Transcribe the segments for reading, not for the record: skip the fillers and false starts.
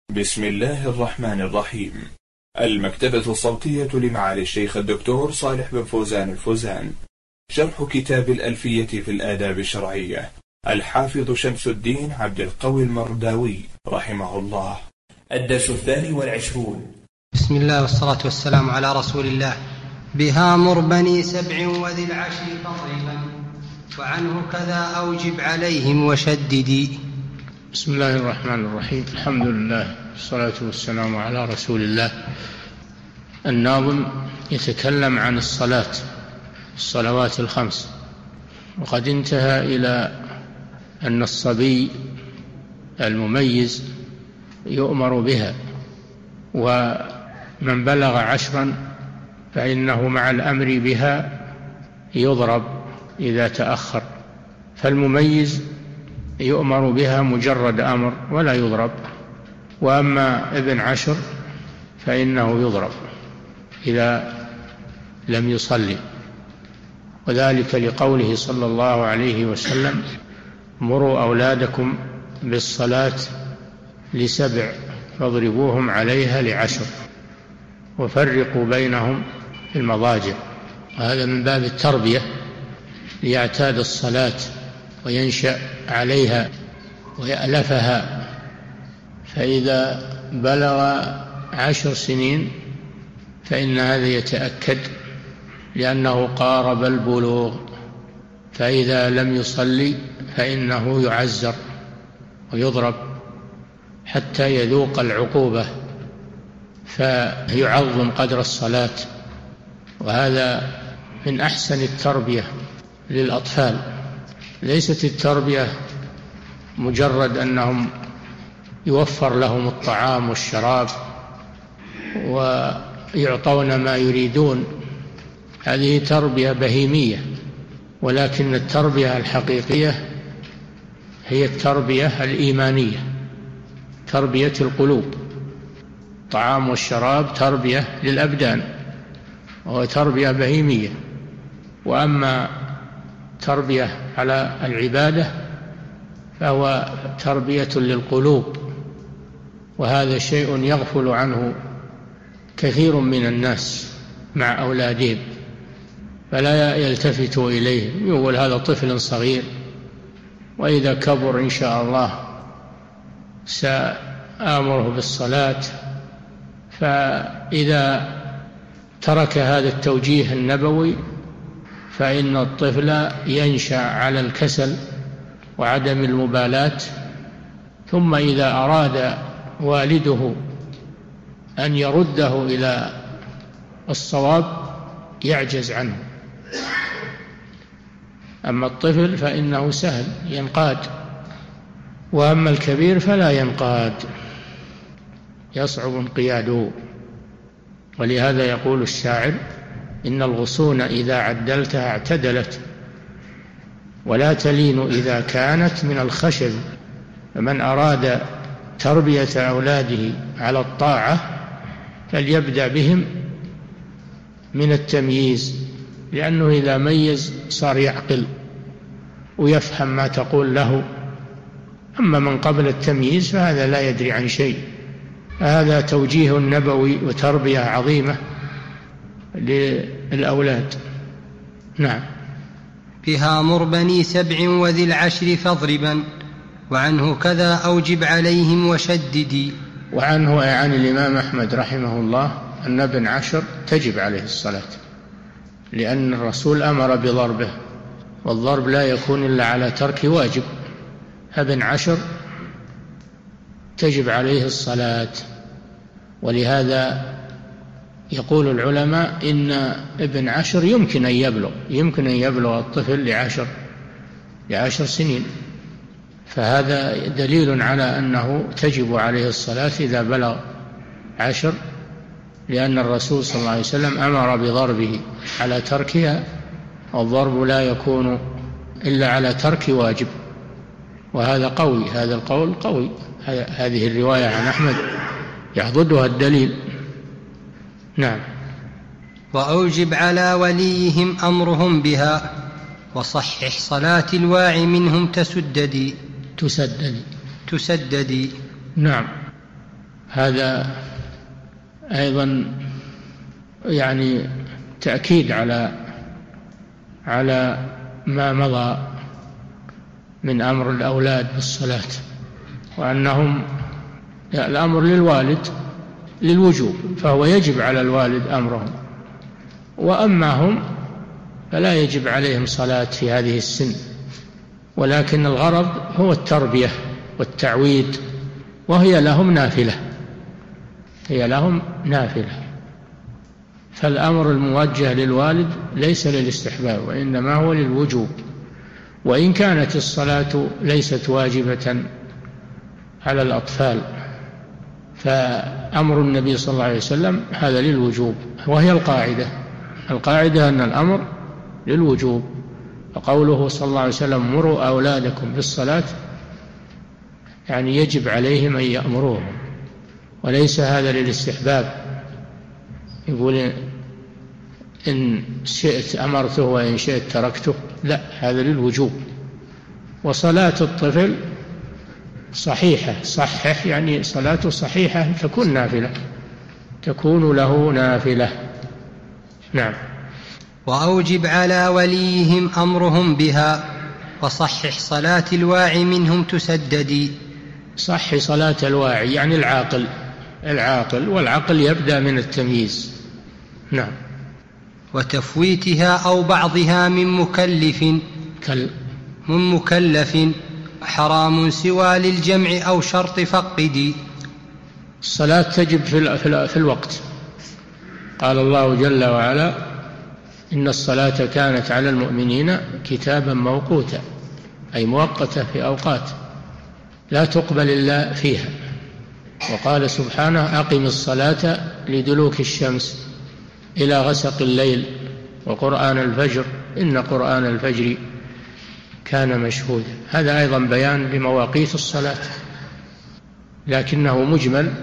بسم الله الرحمن الرحيم. المكتبة الصوتية لمعالي الشيخ الدكتور صالح بن فوزان الفوزان. شرح كتاب الألفية في الآداب الشرعية، الحافظ شمس الدين عبد القوي المرداوي رحمه الله. الدرس 22. بسم الله والصلاة والسلام على رسول الله. بها مر بني 7 وذي العشر فاضربا، وعنه كذا أوجب عليهم وشددي. بسم الله الرحمن الرحيم. الحمد لله والصلاة والسلام على رسول الله. الناظم يتكلم عن الصلوات الخمس، وقد انتهى إلى أن الصبي المميز يؤمر بها، ومن بلغ 10 فإنه مع الأمر بها يضرب إذا تأخر، فالمميز يؤمر بها مجرد أمر ولا يضرب، وأما ابن 10 فإنه يضرب إذا لم يصلي، وذلك لقوله صلى الله عليه وسلم: مروا أولادكم بالصلاة ل7 فاضربوهم عليها ل10 وفرقوا بينهم في المضاجع. وهذا من باب التربية ليعتاد الصلاة وينشأ عليها ويألفها، فإذا بلغ 10 سنين فإن هذا يتأكد لأنه قارب البلوغ، فإذا لم يصلي فإنه يعزر ويضرب حتى يذوق العقوبة فيعظم قدر الصلاة. وهذا من أحسن التربية للأطفال. ليست التربية مجرد أنهم يوفر لهم الطعام والشراب ويعطون ما يريدون، هذه تربية بهيمية، ولكن التربية الحقيقية هي التربية الإيمانية، تربية القلوب. الطعام والشراب تربية للأبدان وهو تربية بهيمية، وأما تربية على العبادة فهو تربية للقلوب، وهذا شيء يغفل عنه كثير من الناس مع أولادهم، فلا يلتفتوا إليه، يقول هذا طفل صغير، وإذا كبر إن شاء الله سآمره بالصلاة. فإذا ترك هذا التوجيه النبوي فإن الطفل ينشأ على الكسل وعدم المبالاة، ثم إذا أراد والده أن يرده إلى الصواب يعجز عنه. أما الطفل فإنه سهل ينقاد، وأما الكبير فلا ينقاد، يصعب انقياده. ولهذا يقول الشاعر: إن الغصون إذا عدلتها اعتدلت، ولا تلين إذا كانت من الخشب. فمن أراد تربية أولاده على الطاعة فليبدأ بهم من التمييز، لأنه إذا ميز صار يعقل ويفهم ما تقول له. أما من قبل التمييز فهذا لا يدري عن شيء. هذا توجيه نبوي وتربية عظيمة للأولاد. نعم. بها مر بني 7 وذي العشر فاضربا، وعنه كذا أوجب عليهم وشددي. وعنه عن الإمام أحمد رحمه الله أن ابن 10 تجب عليه الصلاة، لأن الرسول أمر بضربه، والضرب لا يكون إلا على ترك واجب. ابن 10 تجب عليه الصلاة. ولهذا يقول العلماء إن ابن 10 يمكن أن يبلغ الطفل ل10 سنين، فهذا دليل على أنه تجب عليه الصلاة إذا بلغ 10، لأن الرسول صلى الله عليه وسلم أمر بضربه على تركها، والضرب لا يكون إلا على ترك واجب. وهذا قوي، هذا القول قوي، هذه الرواية عن أحمد يحضدها الدليل. نعم. وأوجب على وليهم أمرهم بها، وصحح صلاة الواعي منهم تسددي. نعم. هذا أيضا يعني تأكيد على ما مضى من أمر الأولاد بالصلاة، وأنهم الأمر للوالد للوجوب، فهو يجب على الوالد أمرهم، وأما هم فلا يجب عليهم صلاة في هذه السن، ولكن الغرض هو التربية والتعويد، وهي لهم نافلة، هي لهم نافلة. فالأمر الموجه للوالد ليس للاستحباب، وإنما هو للوجوب، وإن كانت الصلاة ليست واجبة على الأطفال، فأمر النبي صلى الله عليه وسلم هذا للوجوب، وهي القاعدة أن الأمر للوجوب. فقوله صلى الله عليه وسلم مروا أولادكم بالصلاة يعني يجب عليهم أن يأمروهم، وليس هذا للاستحباب، يقول إن شئت أمرته وإن شئت تركته، لا، هذا للوجوب. وصلاة الطفل صحيحة، صحح يعني صلاته صحيحة، تكون نافلة، تكون له نافلة. نعم. وأوجب على وليهم أمرهم بها، وصحح صلاة الواعي منهم تسددي. صح صلاة الواعي يعني العاقل، والعقل يبدأ من التمييز. نعم. وتفويتها أو بعضها من مكلف حرام سوى للجمع أو شرط فقدي. الصلاة تجب في الوقت. قال الله جل وعلا إن الصلاة كانت على المؤمنين كتابا موقوتا، أي مؤقتة في أوقات لا تقبل إلا فيها. وقال سبحانه أقم الصلاة لدلوك الشمس إلى غسق الليل وقرآن الفجر إن قرآن الفجر كان مشهودا. هذا أيضا بيان لمواقيت الصلاة، لكنه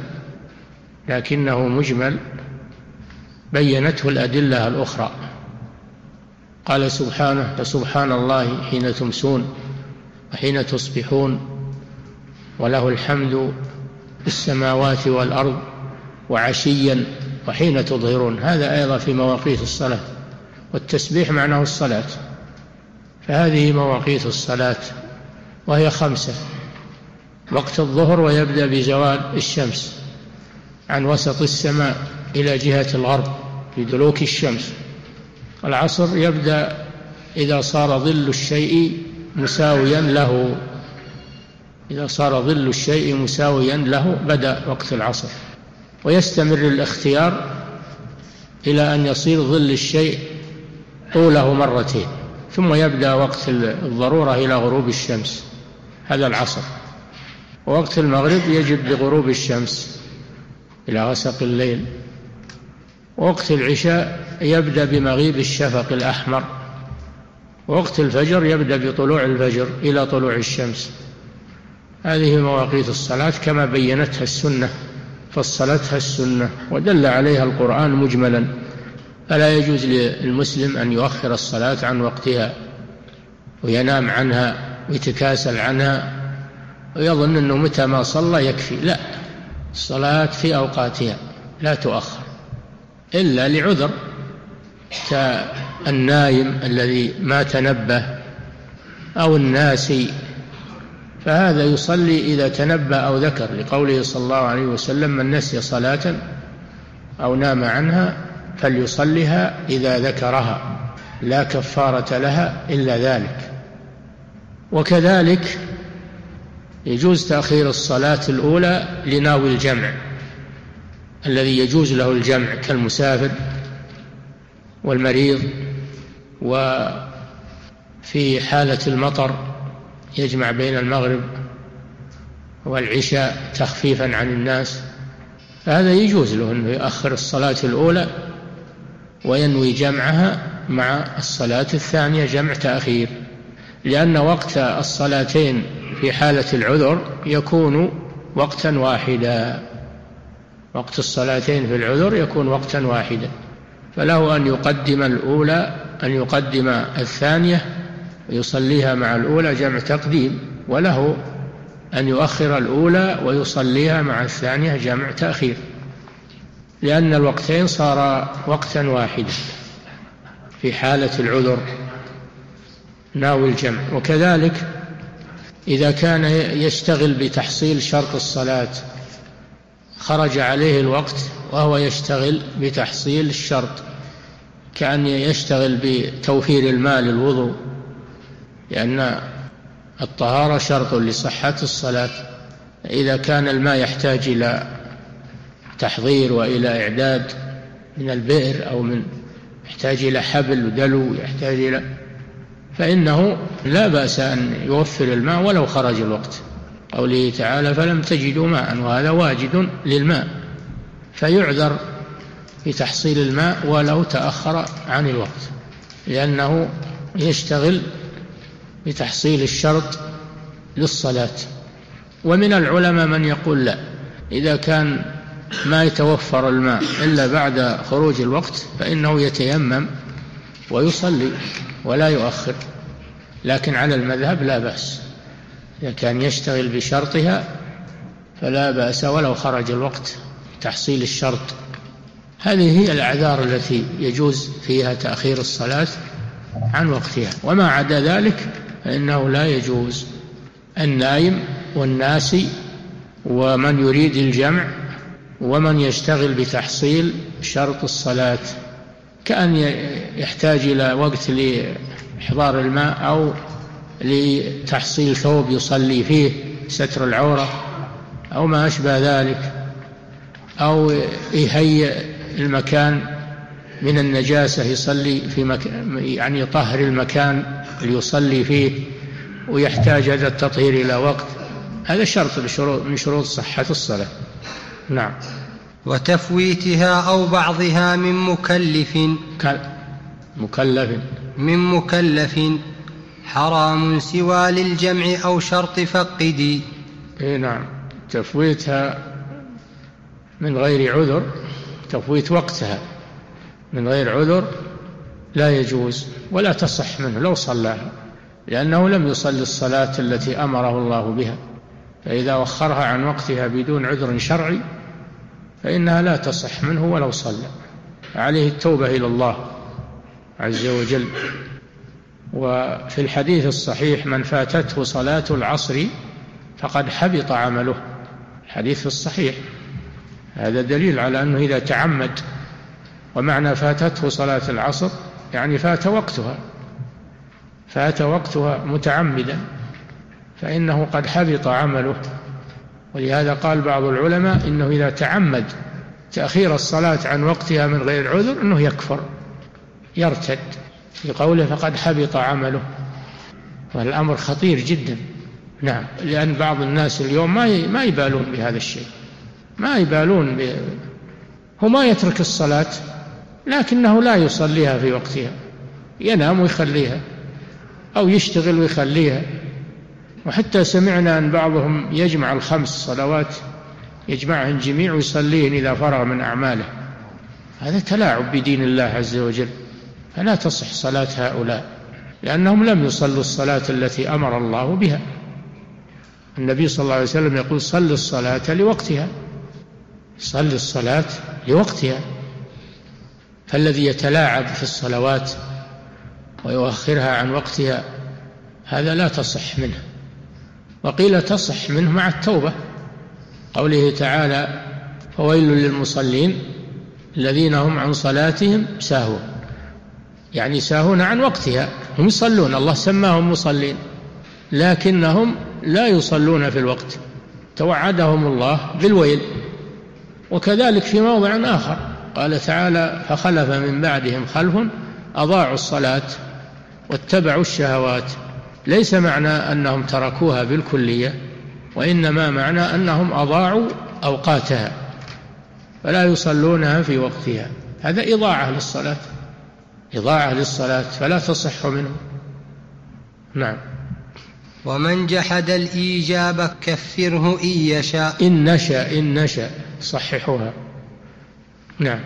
مجمل بينته الأدلة الأخرى. قال سبحانه فسبحان الله حين تمسون وحين تصبحون وله الحمد في السماوات والأرض وعشيا وحين تظهرون. هذا أيضا في مواقيت الصلاة، والتسبيح معناه الصلاة. فهذه مواقيت الصلاة وهي 5: وقت الظهر ويبدأ بزوال الشمس عن وسط السماء إلى جهة الغرب في دلوك الشمس. العصر يبدأ إذا صار ظل الشيء مساويا له بدأ وقت العصر، ويستمر الاختيار إلى أن يصير ظل الشيء طوله 2 مرات، ثم يبدأ وقت الضرورة إلى غروب الشمس، هذا العصر. ووقت المغرب يجب بغروب الشمس إلى غسق الليل. ووقت العشاء يبدأ بمغيب الشفق الأحمر. ووقت الفجر يبدأ بطلوع الفجر إلى طلوع الشمس. هذه مواقيت الصلاة كما بينتها السنة، فصلتها السنة ودل عليها القرآن مجملا. فلا يجوز للمسلم أن يؤخر الصلاة عن وقتها وينام عنها ويتكاسل عنها ويظن أنه متى ما صلى يكفي. لا، الصلاة في أوقاتها لا تؤخر إلا لعذر، كالنايم الذي ما تنبه أو الناسي، فهذا يصلي إذا تنبه أو ذكر، لقوله صلى الله عليه وسلم من نسي صلاة أو نام عنها فليصلها إذا ذكرها لا كفارة لها إلا ذلك. وكذلك يجوز تأخير الصلاة الأولى لناوي الجمع الذي يجوز له الجمع كالمسافر والمريض، وفي حالة المطر يجمع بين المغرب والعشاء تخفيفا عن الناس، فهذا يجوز له أنه يؤخر الصلاة الأولى وينوي جمعها مع الصلاة الثانية جمع تأخير، لأن وقت الصلاتين في حالة العذر يكون وقتا واحدا. وقت الصلاتين في العذر يكون وقتا واحدا، فله أن يقدم الأولى، أن يقدم الثانية ويصليها مع الأولى جمع تقديم، وله أن يؤخر الأولى ويصليها مع الثانية جمع تأخير، لأن الوقتين صار وقتا واحدا في حالة العذر ناوي الجمع. وكذلك إذا كان يشتغل بتحصيل شرط الصلاة خرج عليه الوقت وهو يشتغل بتحصيل الشرط، كأن يشتغل بتوفير الماء للوضوء، لأن الطهارة شرط لصحة الصلاة. إذا كان الماء يحتاج إلى تحضير وإلى إعداد من البئر أو يحتاج إلى حبل ودلو يحتاج إلى، فإنه لا بأس أن يوفر الماء ولو خرج الوقت، قوله تعالى فلم تجدوا ماء، وهذا واجد للماء، فيعذر بتحصيل الماء ولو تأخر عن الوقت، لأنه يشتغل بتحصيل الشرط للصلاة. ومن العلماء من يقول لا، إذا كان ما يتوفر الماء إلا بعد خروج الوقت فإنه يتيمم ويصلي ولا يؤخر، لكن على المذهب لا بأس، إذا كان يشتغل بشرطها فلا بأس ولو خرج الوقت تحصيل الشرط. هذه هي الأعذار التي يجوز فيها تأخير الصلاة عن وقتها، وما عدا ذلك فإنه لا يجوز. النائم والناسي ومن يريد الجمع ومن يشتغل بتحصيل شرط الصلاة، كأن يحتاج إلى وقت لإحضار الماء أو لتحصيل ثوب يصلي فيه ستر العورة أو ما أشبه ذلك، أو يهيئ المكان من النجاسة يصلي في مكان، يعني يطهر المكان ليصلي فيه ويحتاج هذا التطهير إلى وقت، هذا شرط من شروط صحة الصلاة. نعم. وتفويتها أو بعضها من مكلف حرام سوى للجمع أو شرط فقدي. نعم، تفويتها من غير عذر، تفويت وقتها من غير عذر لا يجوز ولا تصح منه لو صلاها، لأنه لم يصلي الصلاة التي أمره الله بها، فإذا وخرها عن وقتها بدون عذر شرعي فإنها لا تصح منه ولو صلى، عليه التوبة إلى الله عز وجل. وفي الحديث الصحيح من فاتته صلاة العصر فقد حبط عمله، الحديث الصحيح، هذا دليل على أنه إذا تعمد، ومعنى فاتته صلاة العصر يعني فات وقتها متعمدا فإنه قد حبط عمله. ولهذا قال بعض العلماء إنه إذا تعمد تأخير الصلاة عن وقتها من غير عذر أنه يكفر يرتد، في قوله فقد حبط عمله، والأمر خطير جدا. نعم، لأن بعض الناس اليوم ما يبالون بهذا الشيء، ما يبالون هو ما يترك الصلاة لكنه لا يصليها في وقتها، ينام ويخليها أو يشتغل ويخليها. وحتى سمعنا أن بعضهم يجمع الخمس صلوات، يجمعهن جميع ويصليهن إذا فرغ من أعماله، هذا تلاعب بدين الله عز وجل، فلا تصح صلاة هؤلاء لأنهم لم يصلوا الصلاة التي أمر الله بها. النبي صلى الله عليه وسلم يقول صل الصلاة لوقتها، صل الصلاة لوقتها. فالذي يتلاعب في الصلوات ويؤخرها عن وقتها هذا لا تصح منه. وقيل تصح منه مع التوبة، قوله تعالى فويل للمصلين الذين هم عن صلاتهم ساهون، يعني ساهون عن وقتها، هم يصلون، الله سماهم مصلين لكنهم لا يصلون في الوقت، توعدهم الله بالويل. وكذلك في موضع آخر قال تعالى فخلف من بعدهم خلف أضاعوا الصلاة واتبعوا الشهوات، ليس معنى أنهم تركوها بالكلية، وإنما معنى أنهم أضاعوا أوقاتها فلا يصلونها في وقتها، هذا إضاعة للصلاة فلا تصح منه. نعم. ومن جحد الإيجاب كفره إن نشأ صححوها. نعم.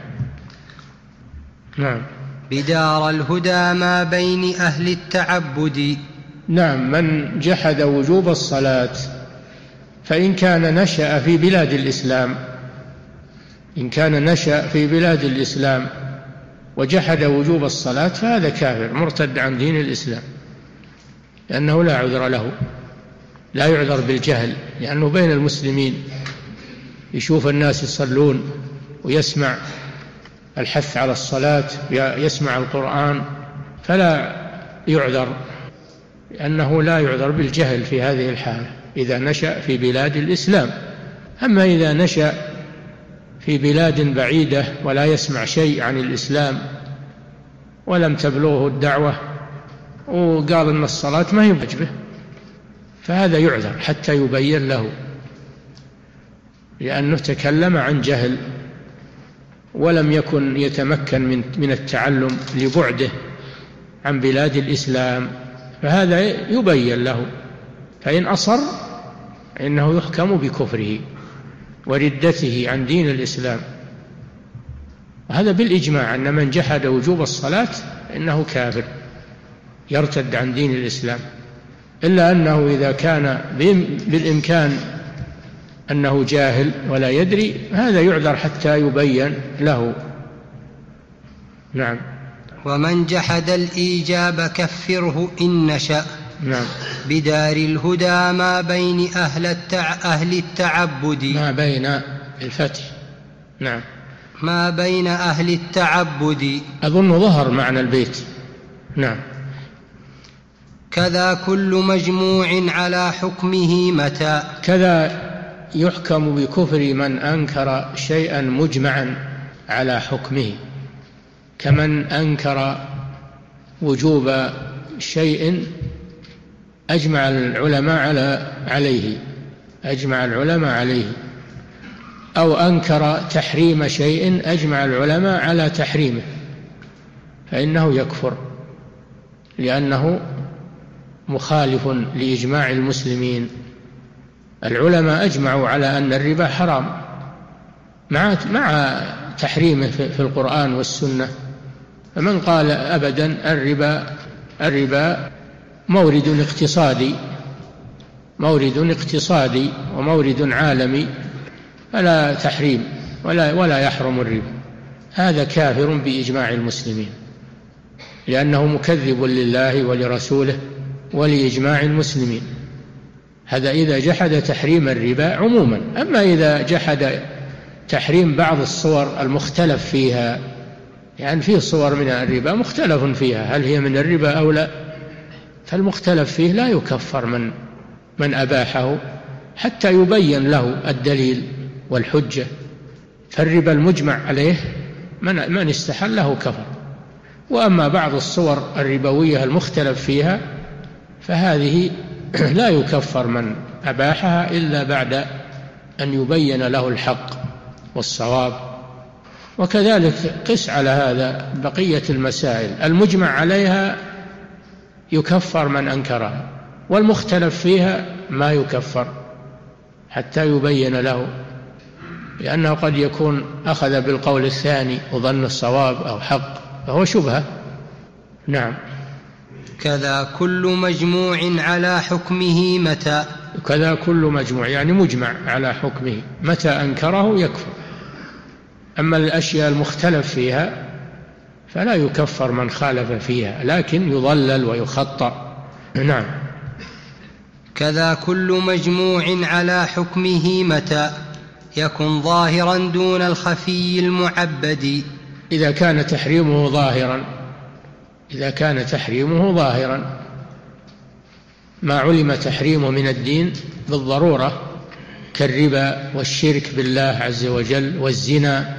بدار الهدى ما بين أهل التعبد. نعم، من جحد وجوب الصلاة فإن كان نشأ في بلاد الإسلام، إن كان نشأ في بلاد الإسلام وجحد وجوب الصلاة فهذا كافر مرتد عن دين الإسلام، لأنه لا عذر له، لا يعذر بالجهل، لأنه بين المسلمين يشوف الناس يصلون ويسمع الحث على الصلاة، يسمع القرآن، فلا يعذر، لأنه لا يعذر بالجهل في هذه الحالة إذا نشأ في بلاد الإسلام. أما إذا نشأ في بلاد بعيدة ولا يسمع شيء عن الإسلام ولم تبلغه الدعوة وقال إن الصلاة ما هي واجبة، فهذا يعذر حتى يبين له، لأنه تكلم عن جهل ولم يكن يتمكن من التعلم لبعده عن بلاد الإسلام، فهذا يبين له، فإن أصر إنه يحكم بكفره وردته عن دين الإسلام. وهذا بالإجماع أن من جحد وجوب الصلاة إنه كافر يرتد عن دين الإسلام، إلا أنه إذا كان بالإمكان أنه جاهل ولا يدري هذا يعذر حتى يبين له. نعم. ومن جحد الإيجاب كفره إن نشأ. نعم. بدار الهدى ما بين أهل التعبد. ما بين الفتح. نعم. ما بين أهل التعبد. أظن ظهر معنى البيت. نعم. كذا كل مجموع على حكمه متى. كذا يحكم بكفر من أنكر شيئا مجمعا على حكمه، كمن أنكر وجوب شيء أجمع العلماء عليه، أو أنكر تحريم شيء أجمع العلماء على تحريمه، فإنه يكفر، لأنه مخالف لإجماع المسلمين. العلماء أجمعوا على أن الربا حرام مع تحريمه في القرآن والسنة، فمن قال أبدا الربا مورد اقتصادي ومورد عالمي فلا تحريم ولا يحرم الربا، هذا كافر بإجماع المسلمين، لأنه مكذب لله ولرسوله ولإجماع المسلمين. هذا إذا جحد تحريم الربا عموما. أما إذا جحد تحريم بعض الصور المختلف فيها، يعني فيه صور من الربا مختلف فيها هل هي من الربا أو لا، فالمختلف فيه لا يكفر من أباحه حتى يبين له الدليل والحجة. فالربا المجمع عليه من استحله كفر. وأما بعض الصور الربوية المختلف فيها فهذه لا يكفر من أباحها إلا بعد أن يبين له الحق والصواب. وكذلك قس على هذا بقية المسائل المجمع عليها يكفر من أنكرها، والمختلف فيها ما يكفر حتى يبين له، لأنه قد يكون أخذ بالقول الثاني وظن الصواب أو حق فهو شبهة. نعم. كذا كل مجموع على حكمه متى. كذا كل مجموع يعني مجمع على حكمه، متى أنكره يكفر. أما الأشياء المختلف فيها فلا يكفر من خالف فيها، لكن يضلل ويخطأ. نعم. كذا كل مجموع على حكمه متى يكن ظاهرا دون الخفي المعبد. إذا كان تحريمه ظاهرا ما علم تحريمه من الدين بالضرورة، كالربا والشرك بالله عز وجل والزنا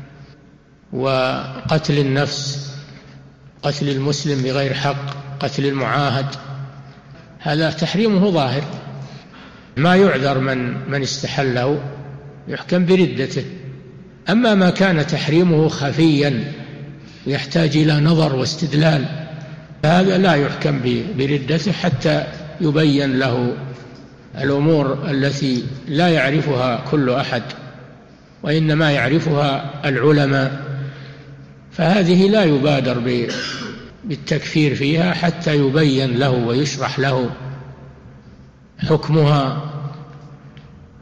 وقتل النفس، قتل المسلم بغير حق، قتل المعاهد، هذا تحريمه ظاهر ما يعذر من استحله، يحكم بردته. أما ما كان تحريمه خفيا يحتاج إلى نظر واستدلال هذا لا يحكم بردته حتى يبين له الأمور التي لا يعرفها كل أحد وإنما يعرفها العلماء، فهذه لا يبادر بالتكفير فيها حتى يبين له ويشرح له حكمها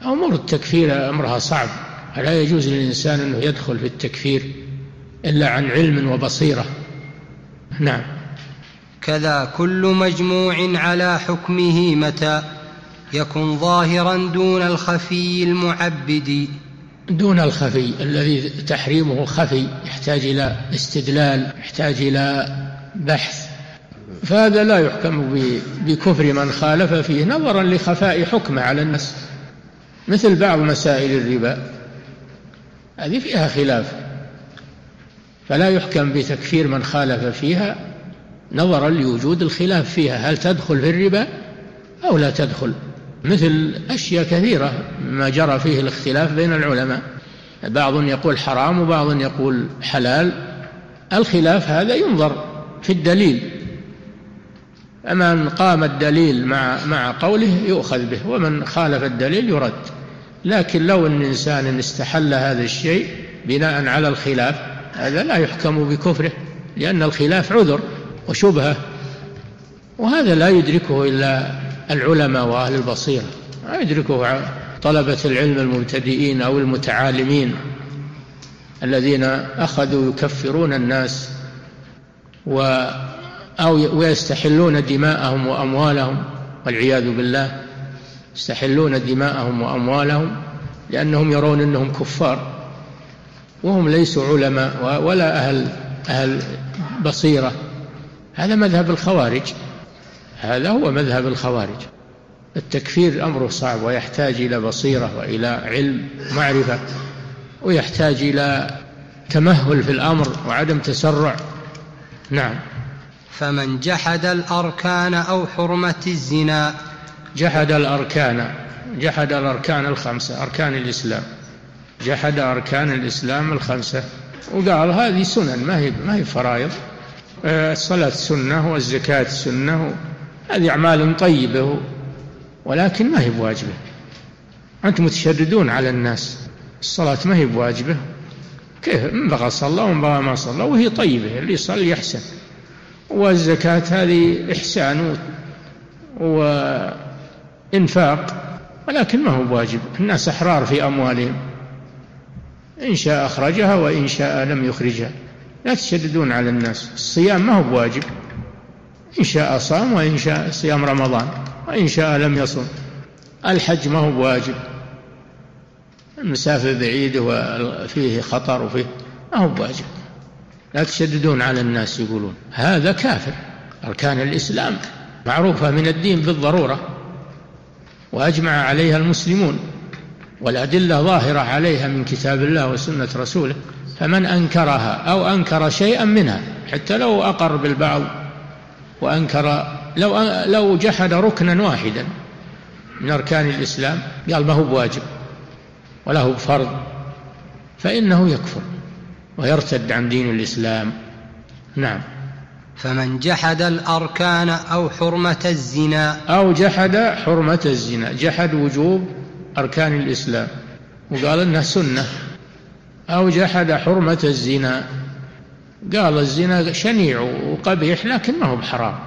أمور التكفير أمرها صعب، فلا يجوز للإنسان أنه يدخل في التكفير إلا عن علم وبصيرة. نعم. كذا كل مجموع على حكمه متى يكن ظاهرا دون الخفي المعبد. دون الخفي الذي تحريمه خفي، يحتاج إلى استدلال، يحتاج إلى بحث، فهذا لا يحكم بكفر من خالف فيه نظرا لخفاء حكمه على الناس، مثل بعض مسائل الربا هذه فيها خلاف، فلا يحكم بتكفير من خالف فيها نظرا لوجود الخلاف فيها، هل تدخل في الربا أو لا تدخل، مثل أشياء كثيرة ما جرى فيه الاختلاف بين العلماء، بعض يقول حرام وبعض يقول حلال، الخلاف هذا ينظر في الدليل، أما قام الدليل مع قوله يؤخذ به، ومن خالف الدليل يرد. لكن لو أن إنسان استحل هذا الشيء بناء على الخلاف هذا لا يحكم بكفره، لأن الخلاف عذر وشبهة، وهذا لا يدركه إلا العلماء وأهل البصيرة، لا يدركه طلبة العلم المبتدئين أو المتعالمين الذين أخذوا يكفرون الناس ويستحلون دماءهم وأموالهم، والعياذ بالله، يستحلون دماءهم وأموالهم لأنهم يرون أنهم كفار وهم ليسوا علماء ولا أهل بصيرة. هذا مذهب الخوارج، هذا هو مذهب الخوارج. التكفير أمره صعب ويحتاج إلى بصيرة وإلى علم معرفة، ويحتاج إلى تمهل في الأمر وعدم تسرع. نعم. فمن جحد الأركان أو حرمة الزنا، جحد الأركان الخمسة، أركان الإسلام، جحد أركان الإسلام الخمسة، وقال هذه سنن ما هي فرائض، الصلاة سنة والزكاة سنة، هذه أعمال طيبة ولكن ما هي بواجبة. أنتم متشددون على الناس، الصلاة ما هي بواجبة، كيف من بغى صلى ومن بغى ما صلى، وهي طيبة، اللي يصلي يحسن، والزكاة هذه إحسان وإنفاق ولكن ما هو بواجب، الناس أحرار في أموالهم، إن شاء أخرجها وإن شاء لم يخرجها، لا تشددون على الناس. الصيام ما هو بواجب، إن شاء صام وإن شاء صيام رمضان وإن شاء لم يصم. الحج ما هو بواجب، المسافة بعيدة وفيه خطر وفيه ما هو بواجب، لا تشددون على الناس. يقولون هذا كافر. أركان الإسلام معروفة من الدين بالضرورة وأجمع عليها المسلمون، والأدلة ظاهرة عليها من كتاب الله وسنة رسوله، فمن أنكرها أو أنكر شيئا منها حتى لو أقر بالبعض وأنكر، لو جحد ركنا واحدا من أركان الإسلام قال ما هو بواجب ولا هو بفرض، فإنه يكفر ويرتد عن دين الإسلام. نعم. فمن جحد الأركان أو حرمة الزنا، أو جحد حرمة الزنا، جحد وجوب أركان الإسلام وقال إنها سنة، أو جحد حرمة الزنا، قال الزنا شنيع وقبيح لكن ما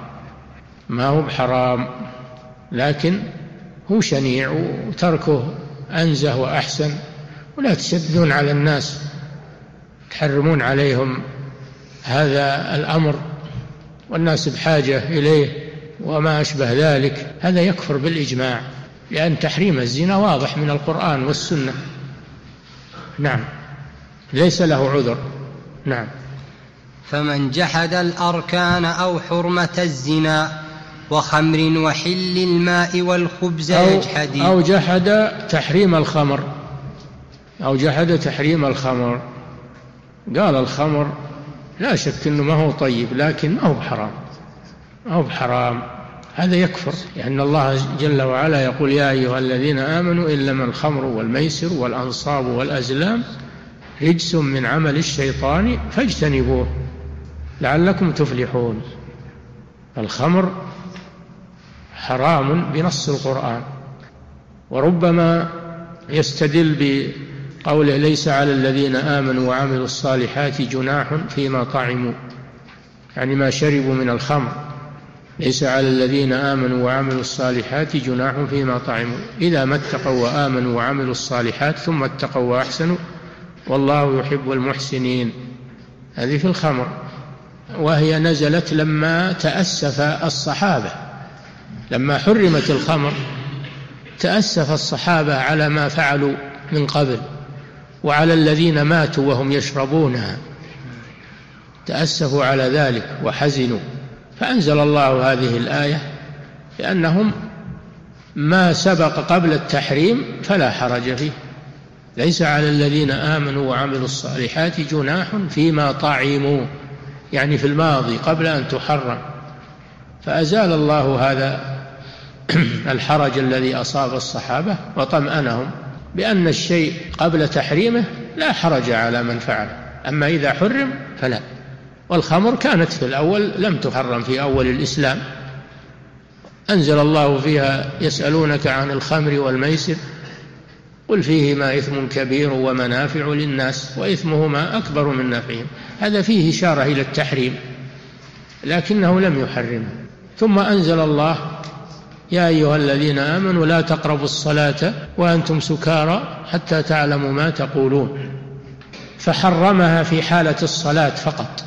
هو بحرام، لكن هو شنيع وتركه أنزه وأحسن. ولا تشدون على الناس تحرمون عليهم هذا الأمر والناس بحاجة إليه وما أشبه ذلك، هذا يكفر بالإجماع، لأن تحريم الزنا واضح من القرآن والسنة. نعم، ليس له عذر. نعم. فمن جحد الأركان أو حرمة الزنا وخمر وحل الماء والخبز يجحد، أو جحد تحريم الخمر، أو جحد تحريم الخمر، قال الخمر لا شك أنه ما هو طيب لكن ما هو بحرام، هذا يكفر، لأن الله جل وعلا يقول يا أيها الذين آمنوا إنما الخمر والميسر والأنصاب والأزلام رجس من عمل الشيطان فاجتنبوه لعلكم تفلحون. الخمر حرام بنص القرآن، وربما يستدل بقوله ليس على الذين آمنوا وعملوا الصالحات جناح فيما طعموا، يعني ما شربوا من الخمر، ليس على الذين آمنوا وعملوا الصالحات جناح فيما طعموا إذا ما اتقوا وآمنوا وعملوا الصالحات ثم اتقوا وأحسنوا والله يحب المحسنين. هذه في الخمر، وهي نزلت لما تأسف الصحابة، لما حرمت الخمر تأسف الصحابة على ما فعلوا من قبل وعلى الذين ماتوا وهم يشربونها، تأسفوا على ذلك وحزنوا، فأنزل الله هذه الآية لأنهم ما سبق قبل التحريم فلا حرج فيه. ليس على الذين آمنوا وعملوا الصالحات جناح فيما طعموا، يعني في الماضي قبل أن تحرم، فأزال الله هذا الحرج الذي أصاب الصحابة وطمأنهم بأن الشيء قبل تحريمه لا حرج على من فعل، أما إذا حرم فلا. والخمر كانت في الأول لم تحرم في أول الإسلام، أنزل الله فيها يسألونك عن الخمر والميسر قل فيهما إثم كبير ومنافع للناس وإثمهما أكبر من نفعهم. هذا فيه إشارة إلى التحريم لكنه لم يحرمه. ثم أنزل الله يا أيها الذين آمنوا لا تقربوا الصلاة وأنتم سكارى حتى تعلموا ما تقولون، فحرمها في حالة الصلاة فقط،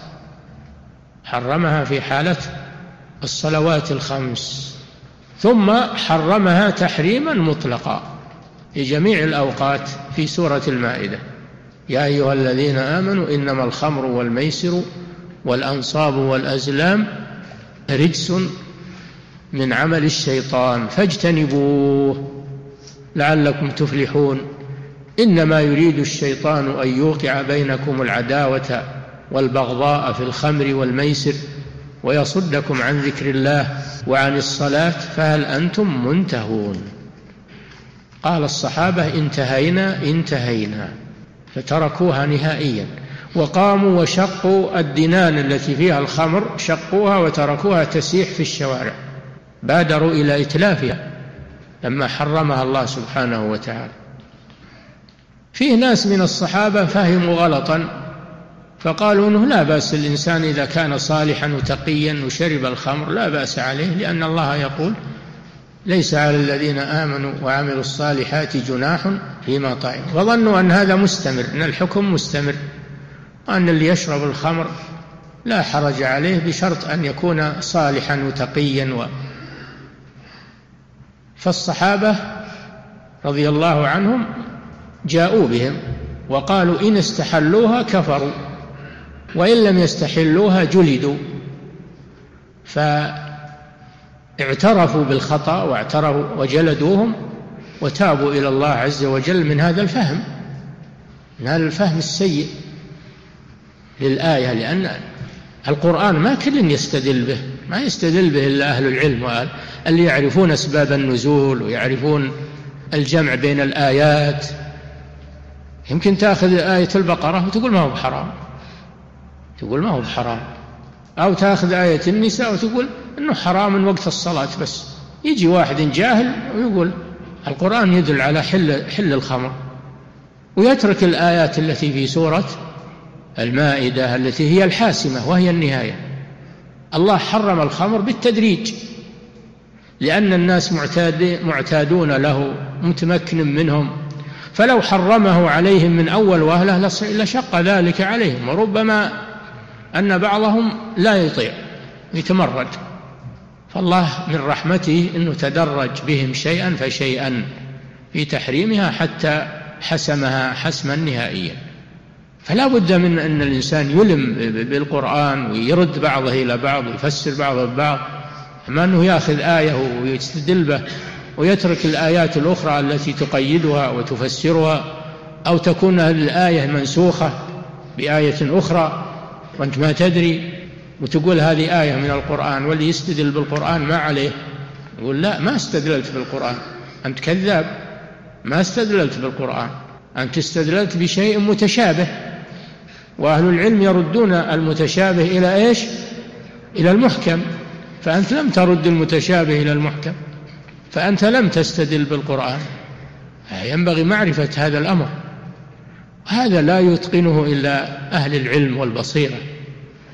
حرمها في حالة الصلوات الخمس، ثم حرمها تحريما مطلقا في جميع الأوقات في سورة المائدة يا أيها الذين آمنوا إنما الخمر والميسر والأنصاب والأزلام رجس من عمل الشيطان فاجتنبوه لعلكم تفلحون إنما يريد الشيطان أن يوقع بينكم العداوة والبغضاء في الخمر والميسر ويصدكم عن ذكر الله وعن الصلاة فهل أنتم منتهون. قال الصحابة انتهينا فتركوها نهائيا، وقاموا وشقوا الدنان التي فيها الخمر، شقوها وتركوها تسيح في الشوارع، بادروا إلى إتلافها لما حرمها الله سبحانه وتعالى. فيه ناس من الصحابة فهموا غلطا فقالوا أنه لا بأس الإنسان إذا كان صالحا وتقيا وشرب الخمر لا بأس عليه، لأن الله يقول ليس على الذين آمنوا وعملوا الصالحات جناح فيما طعموا، وظنوا أن هذا مستمر، أن الحكم مستمر، أن اللي يشرب الخمر لا حرج عليه بشرط أن يكون صالحا وتقيا فالصحابة رضي الله عنهم جاءوا بهم وقالوا إن استحلوها كفروا وإن لم يستحلوها جلدوا، فاعترفوا بالخطأ واعترفوا وجلدوهم وتابوا إلى الله عز وجل من هذا الفهم، من هذا الفهم السيء للآية، لأن القرآن ما كل يستدل به، ما يستدل به إلا أهل العلم اللي يعرفون أسباب النزول ويعرفون الجمع بين الآيات. يمكن تأخذ آية البقرة وتقول ما هو بحرام، تقول ما هو بحرام، أو تأخذ آية النساء وتقول إنه حرام من وقت الصلاة بس. يجي واحد جاهل ويقول القرآن يدل على حل الخمر ويترك الآيات التي في سورة المائدة التي هي الحاسمة وهي النهاية. الله حرم الخمر بالتدريج لأن الناس معتادون له متمكن منهم، فلو حرمه عليهم من أول وهلة لشق ذلك عليهم، وربما أن بعضهم لا يطيع يتمرد، فالله من رحمته أنه تدرج بهم شيئا فشيئا في تحريمها حتى حسمها حسما نهائيا. فلا بد من أن الإنسان يلم بالقرآن ويرد بعضه إلى بعض ويفسر بعضه ببعض، أما أنه يأخذ آية ويستدل به ويترك الآيات الأخرى التي تقيدها وتفسرها، أو تكون هذه الآية منسوخة بآية أخرى وأنت ما تدري، وتقول هذه آية من القرآن واللي يستدل بالقرآن ما عليه، يقول لا ما استدللت بالقرآن، أنت كذاب، ما استدللت بالقرآن، أنت استدللت بشيء متشابه. وأهل العلم يردون المتشابه إلى إيش؟ إلى المحكم، فأنت لم ترد المتشابه إلى المحكم، فأنت لم تستدل بالقرآن. ينبغي معرفة هذا الأمر، هذا لا يتقنه إلا أهل العلم والبصيرة،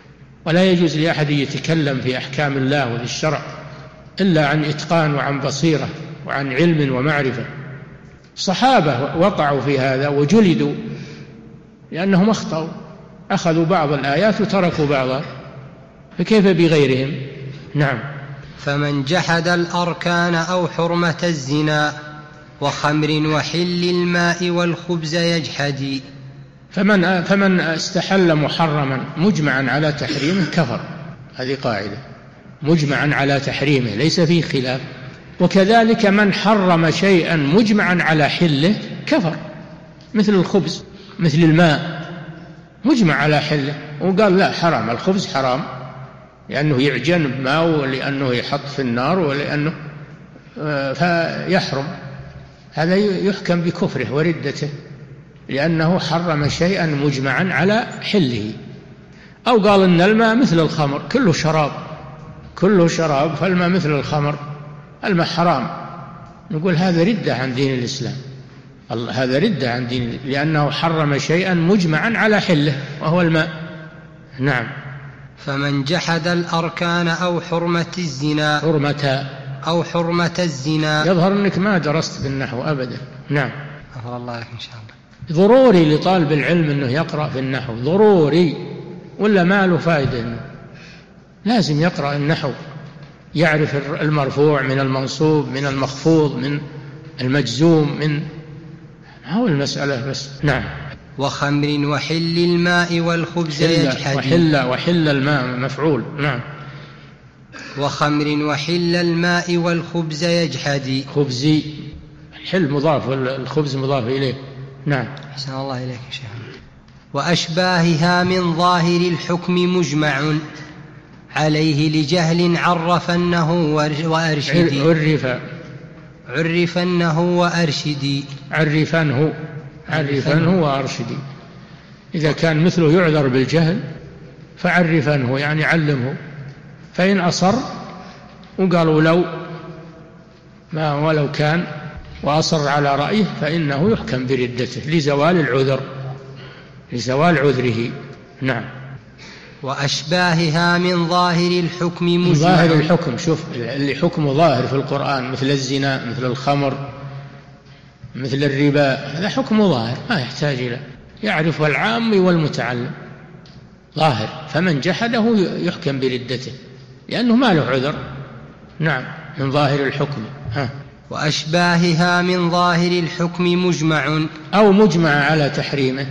ولا يجوز لأحد يتكلم في أحكام الله وفي الشرع إلا عن إتقان وعن بصيرة وعن علم ومعرفة. الصحابة وقعوا في هذا وجلدوا لأنهم أخطأوا، أخذوا بعض الآيات وتركوا بعضها، فكيف بغيرهم؟ نعم. فمن جحد الأركان أو حرمة الزنا وخمر وحل الماء والخبز يجحد. فمن استحل محرما مجمعا على تحريمه كفر، هذه قاعدة، مجمعا على تحريمه ليس فيه خلاف. وكذلك من حرم شيئا مجمعا على حله كفر، مثل الخبز مثل الماء مجمع على حله وقال لا حرام، الخبز حرام لأنه يعجن بماء ولأنه يحط في النار ولأنه فيحرم، هذا يحكم بكفره وردته لأنه حرم شيئا مجمعا على حله. أو قال إن الماء مثل الخمر، كله شراب فالماء مثل الخمر، الماء حرام، نقول هذا ردة عن دين الإسلام، هذا ردة عن دين، لأنه حرم شيئا مجمعا على حله وهو الماء. نعم. فمن جحد الأركان أو حرمة الزنا حرمة الزنا. يظهر أنك ما درست بالنحو أبدا. نعم. غفر الله لك إن شاء الله. ضروري لطالب العلم أنه يقرأ في النحو، ضروري، ولا ما له فائدة، لازم يقرأ النحو، يعرف المرفوع من المنصوب من المخفوض من المجزوم من هو المسألة بس. نعم. وخمر وحل الماء والخبز يجحد. وحل الماء مفعول. نعم. وخمر وحل الماء والخبز يجحد. خبزي، الحل مضاف والخبز مضاف إليه. نعم. أحسن الله إليك يا شيخ. وأشباهها من ظاهر الحكم مجمع عليه لجهل عرفنه وأرشدي. عرفنه وأرشدي. عرفنه وأرشدي. إذا كان مثله يعذر بالجهل فعرفنه يعني علمه، فإن أصر وقالوا ولو كان وأصر على رأيه فإنه يحكم بردته لزوال عذره. نعم. وأشباهها من ظاهر الحكم مجمع. ظاهر الحكم، شوف اللي حكمه ظاهر في القرآن مثل الزنا مثل الخمر مثل الربا، هذا حكمه ظاهر ما يحتاج إلى يعرف العام والمتعلم، ظاهر، فمن جحده يحكم بردته لأنه ما له عذر. نعم. من ظاهر الحكم. وأشباهها من ظاهر الحكم مجمع أو مجمع على تحريمه،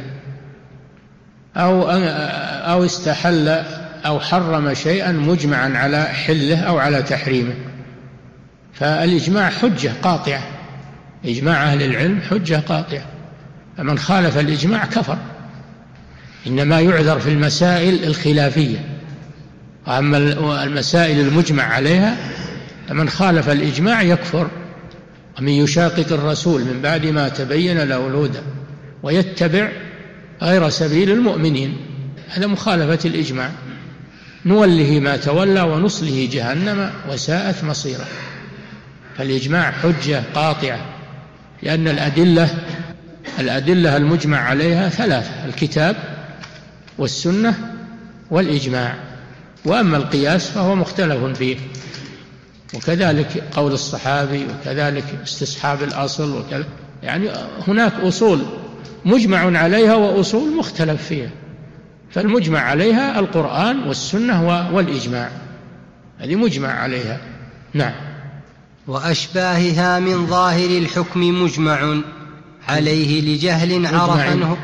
أو استحل أو حرم شيئا مجمعا على حله أو على تحريمه، فالإجماع حجة قاطعة، إجماع أهل العلم حجة قاطعة، فمن خالف الإجماع كفر. إنما يعذر في المسائل الخلافية، وأما المسائل المجمع عليها فمن خالف الإجماع يكفر. ومن يشاقق الرسول من بعد ما تبين له الهدى ويتبع غير سبيل المؤمنين، هذا مخالفة الإجماع، نوله ما تولى ونصله جهنم وساءت مصيره. فالإجماع حجة قاطعة، لأن الأدلة المجمع عليها ثلاثة: الكتاب والسنة والإجماع. وأما القياس فهو مختلف فيه، وكذلك قول الصحابي، وكذلك استصحاب الأصل، يعني هناك أصول مجمع عليها وأصول مختلف فيها، فالمجمع عليها القرآن والسنة والإجماع، هذه مجمع عليها. نعم. وأشباهها من ظاهر الحكم مجمع عليه لجهل عرفنه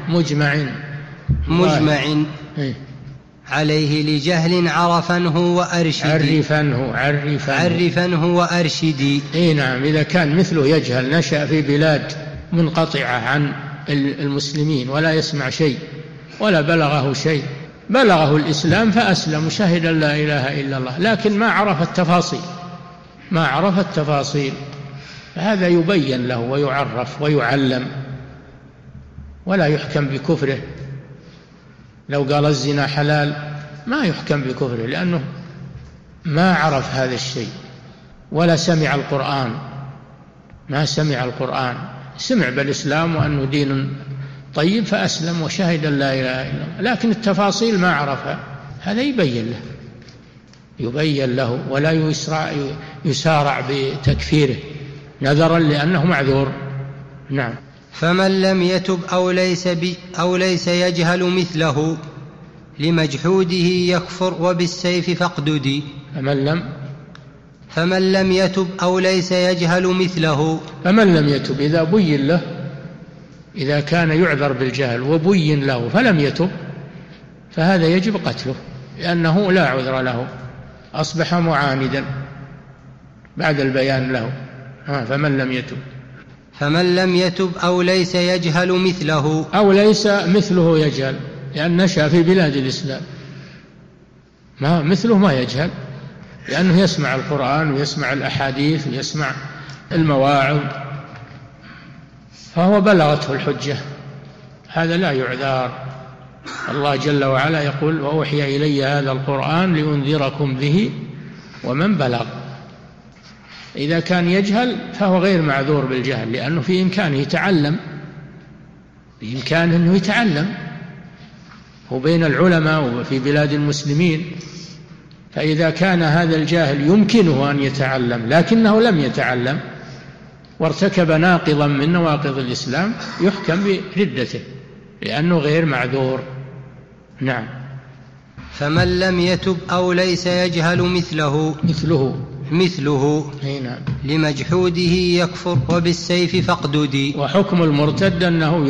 مجمع عليه لجهل عرفنه وأرشدي. عرفنه وأرشدي. نعم. إذا كان مثله يجهل، نشأ في بلاد منقطعة عن المسلمين ولا يسمع شيء ولا بلغه شيء، بلغه الإسلام فأسلم وشهد أن لا إله إلا الله، لكن ما عرف التفاصيل، فهذا يبين له ويعرف ويعلم ولا يحكم بكفره. لو قال الزنا حلال ما يحكم بكفره، لأنه ما عرف هذا الشيء ولا سمع القرآن، ما سمع القرآن، سمع بالإسلام وأنه دين طيب فأسلم وشهد أن لا إله إلا الله، لكن التفاصيل ما عرفها، هذا يبين له ولا يسارع بتكفيره نذرا لأنه معذور. نعم. فمن لم يتب أو ليس يجهل مثله لمجحوده يكفر وبالسيف فاقددي. فمن لم يتب أو ليس يجهل مثله. فمن لم يتب إذا بين له، إذا كان يعذر بالجهل وبين له فلم يتب فهذا يجب قتله لأنه لا عذر له، أصبح معاندا بعد البيان له. فمن لم يتب أو ليس يجهل مثله. أو ليس مثله يجهل، لأن نشأ في بلاد الإسلام، مثله ما يجهل، لأنه يسمع القرآن ويسمع الأحاديث ويسمع المواعظ، فهو بلغته الحجة، هذا لا يعذر. الله جل وعلا يقول: وأوحي إلي هذا القرآن لأنذركم به ومن بلغ. إذا كان يجهل فهو غير معذور بالجهل، لأنه في إمكانه يتعلم، بإمكانه أنه يتعلم، وبين العلماء وفي بلاد المسلمين. فإذا كان هذا الجاهل يمكنه أن يتعلم لكنه لم يتعلم وارتكب ناقضا من نواقض الإسلام يحكم بردته لأنه غير معذور. نعم. فمن لم يتب أو ليس يجهل مثله نعم. لمجحوده يكفر وبالسيف فاقددي. وحكم المرتد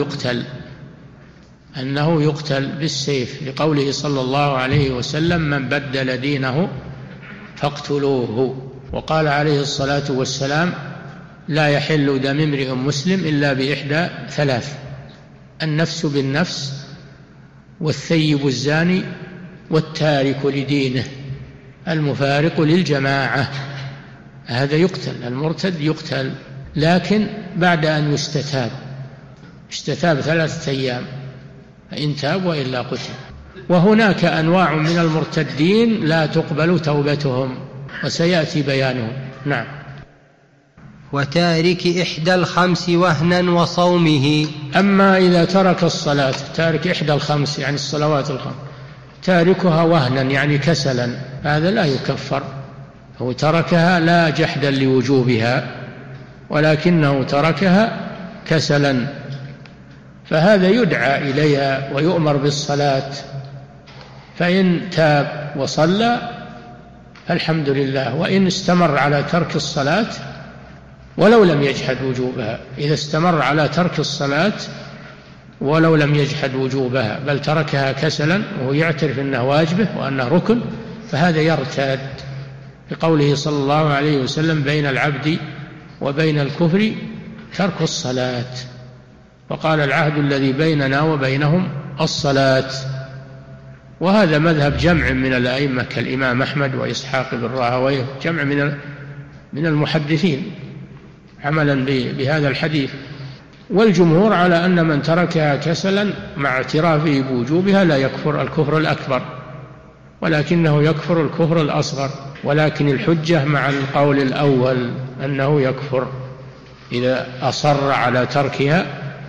أنه يقتل بالسيف، لقوله صلى الله عليه وسلم: من بدل دينه فاقتلوه. وقال عليه الصلاة والسلام: لا يحل دم امرئ مسلم إلا بإحدى ثلاث: النفس بالنفس، والثيب الزاني، والتارك لدينه المفارق للجماعة. هذا يقتل، المرتد يقتل، لكن بعد أن يستتاب 3 أيام، فإن تاب وإلا قتل. وهناك أنواع من المرتدين لا تقبل توبتهم وسيأتي بيانهم. نعم. وتارك 51 وهنا وصومه. أما إذا ترك الصلاة، تارك 51 يعني الصلوات الخمس، تاركها وهنا يعني كسلا، هذا لا يكفر، هو تركها لا جحدا لوجوبها ولكنه تركها كسلا، فهذا يدعى إليها ويؤمر بالصلاة، فإن تاب وصلى الحمد لله، وإن استمر على ترك الصلاة ولو لم يجحد وجوبها، إذا استمر على ترك الصلاة ولو لم يجحد وجوبها بل تركها كسلا وهو يعترف أنه واجبه وأنه ركن، فهذا يرتد، لقوله صلى الله عليه وسلم: بين العبد وبين الكفر ترك الصلاة، وقال: العهد الذي بيننا وبينهم الصلاة. وهذا مذهب جمع من الأئمة كالإمام أحمد وإسحاق بن راهويه، جمع من المحدثين عملا بهذا الحديث. والجمهور على أن من تركها كسلا مع اعترافه بوجوبها لا يكفر الكفر الأكبر، ولكنه يكفر الكفر الأصغر، ولكن الحجة مع القول الأول أنه يكفر إذا أصر على تركها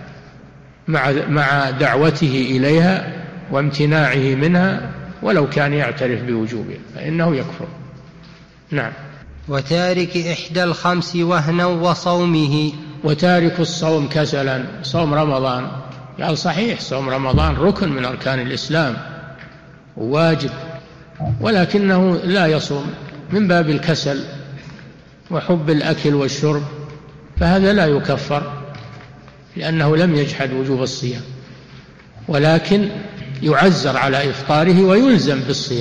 مع دعوته إليها وامتناعه منها ولو كان يعترف بوجوبها فإنه يكفر. نعم. وتارك 51 وهنا وصومه. وتارك الصوم كسلا، صوم رمضان، قال صحيح صوم رمضان ركن من أركان الإسلام وواجب، ولكنه لا يصوم من باب الكسل وحب الأكل والشرب، فهذا لا يكفر لأنه لم يجحد وجوب الصيام، ولكن يعزر على إفطاره ويلزم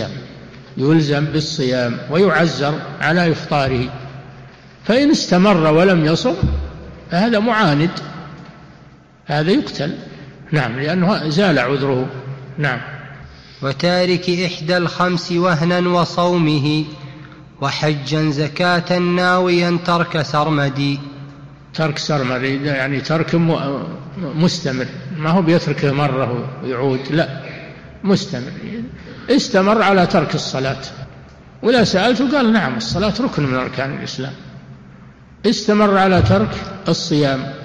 بالصيام ويعزر على إفطاره، فإن استمر ولم يصم فهذا معاند، هذا يقتل. نعم، لأنه زال عذره. نعم. وتارك 51 وهنا وصومه، وحجا زكاة ناويا ترك سرمدي. ترك سرمد يعني ترك مستمر، ما هو بيتركه مرة ويعود، لا، مستمر، استمر على ترك الصلاة، ولا سألته قال نعم الصلاة ركن من أركان الإسلام، استمر على ترك الصيام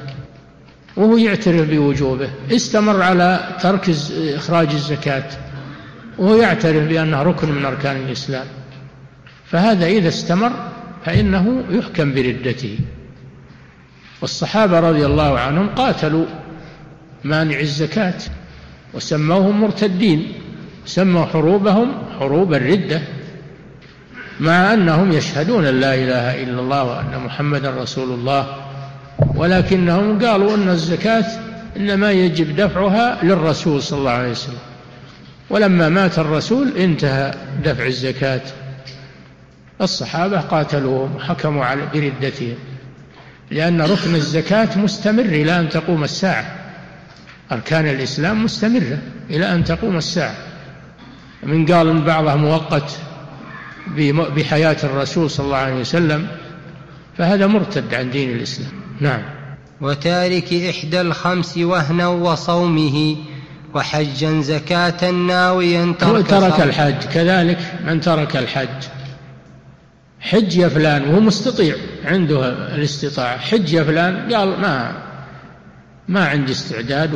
وهو يعترف بوجوبه، استمر على ترك إخراج الزكاة وهو يعترف بأنه ركن من أركان الإسلام، فهذا إذا استمر فإنه يحكم بردته. والصحابة رضي الله عنهم قاتلوا مانع الزكاة وسموهم مرتدين، سموا حروبهم حروب الردة، مع أنهم يشهدون أن لا إله إلا الله وأن محمدا رسول الله، ولكنهم قالوا أن الزكاة إنما يجب دفعها للرسول صلى الله عليه وسلم، ولما مات الرسول انتهى دفع الزكاة. الصحابة قاتلوهم وحكموا بردتهم، لأن ركن الزكاة مستمر إلى أن تقوم الساعة، أركان الإسلام مستمرة إلى أن تقوم الساعة. من قال أن بعضها مؤقت بحياة الرسول صلى الله عليه وسلم فهذا مرتد عن دين الإسلام. نعم. وتارك 51 وهنا وصومه وحجا زكاة ناويا ترك الحج، كذلك من ترك الحج، حج يا فلان وهو مستطيع عنده الاستطاعة، حج يا فلان قال ما عندي استعداد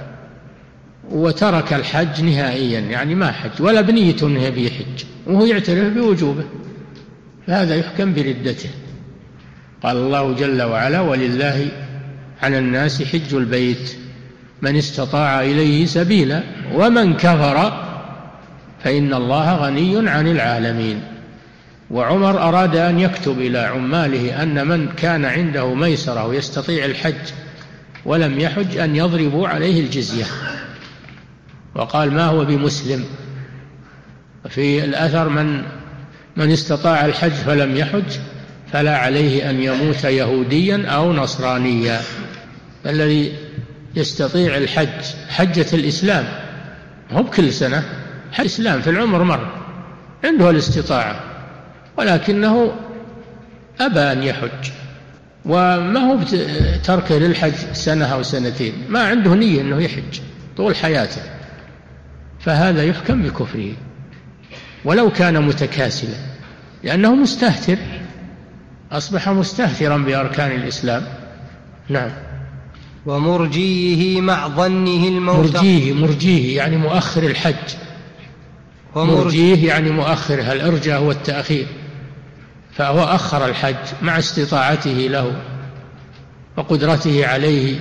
وترك الحج نهائيا، يعني ما حج ولا بنيته أنه بيحج وهو يعترف بوجوبه، فهذا يحكم بردته. قال الله جل وعلا: ولله على الناس حج البيت من استطاع إليه سبيلا ومن كفر فإن الله غني عن العالمين. وعمر أراد أن يكتب إلى عماله أن من كان عنده ميسرة ويستطيع الحج ولم يحج أن يضربوا عليه الجزية، وقال: ما هو بمسلم. في الأثر: من استطاع الحج فلم يحج فلا عليه أن يموت يهوديا أو نصرانيا. الذي يستطيع الحج حجة الإسلام، هو بكل سنة حج الإسلام في العمر مرة، عنده الاستطاعة ولكنه أبى أن يحج، وما هو تركه للحج سنة أو سنتين، ما عنده نية أنه يحج طول حياته، فهذا يحكم بكفره ولو كان متكاسلا، لأنه مستهتر، أصبح مستهترا بأركان الإسلام. نعم. ومرجيه مع ظنه الموت. مرجيه يعني مؤخر الحج، مرجيه يعني مؤخر، الإرجاء هو التأخير، فهو أخر الحج مع استطاعته له وقدرته عليه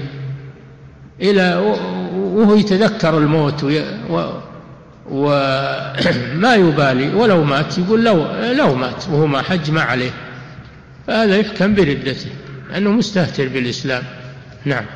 وهو يتذكر الموت وما يبالي ولو مات، يقول لو مات وهو ما حج ما عليه، فهذا يحكم بردته لأنه مستهتر بالإسلام. نعم.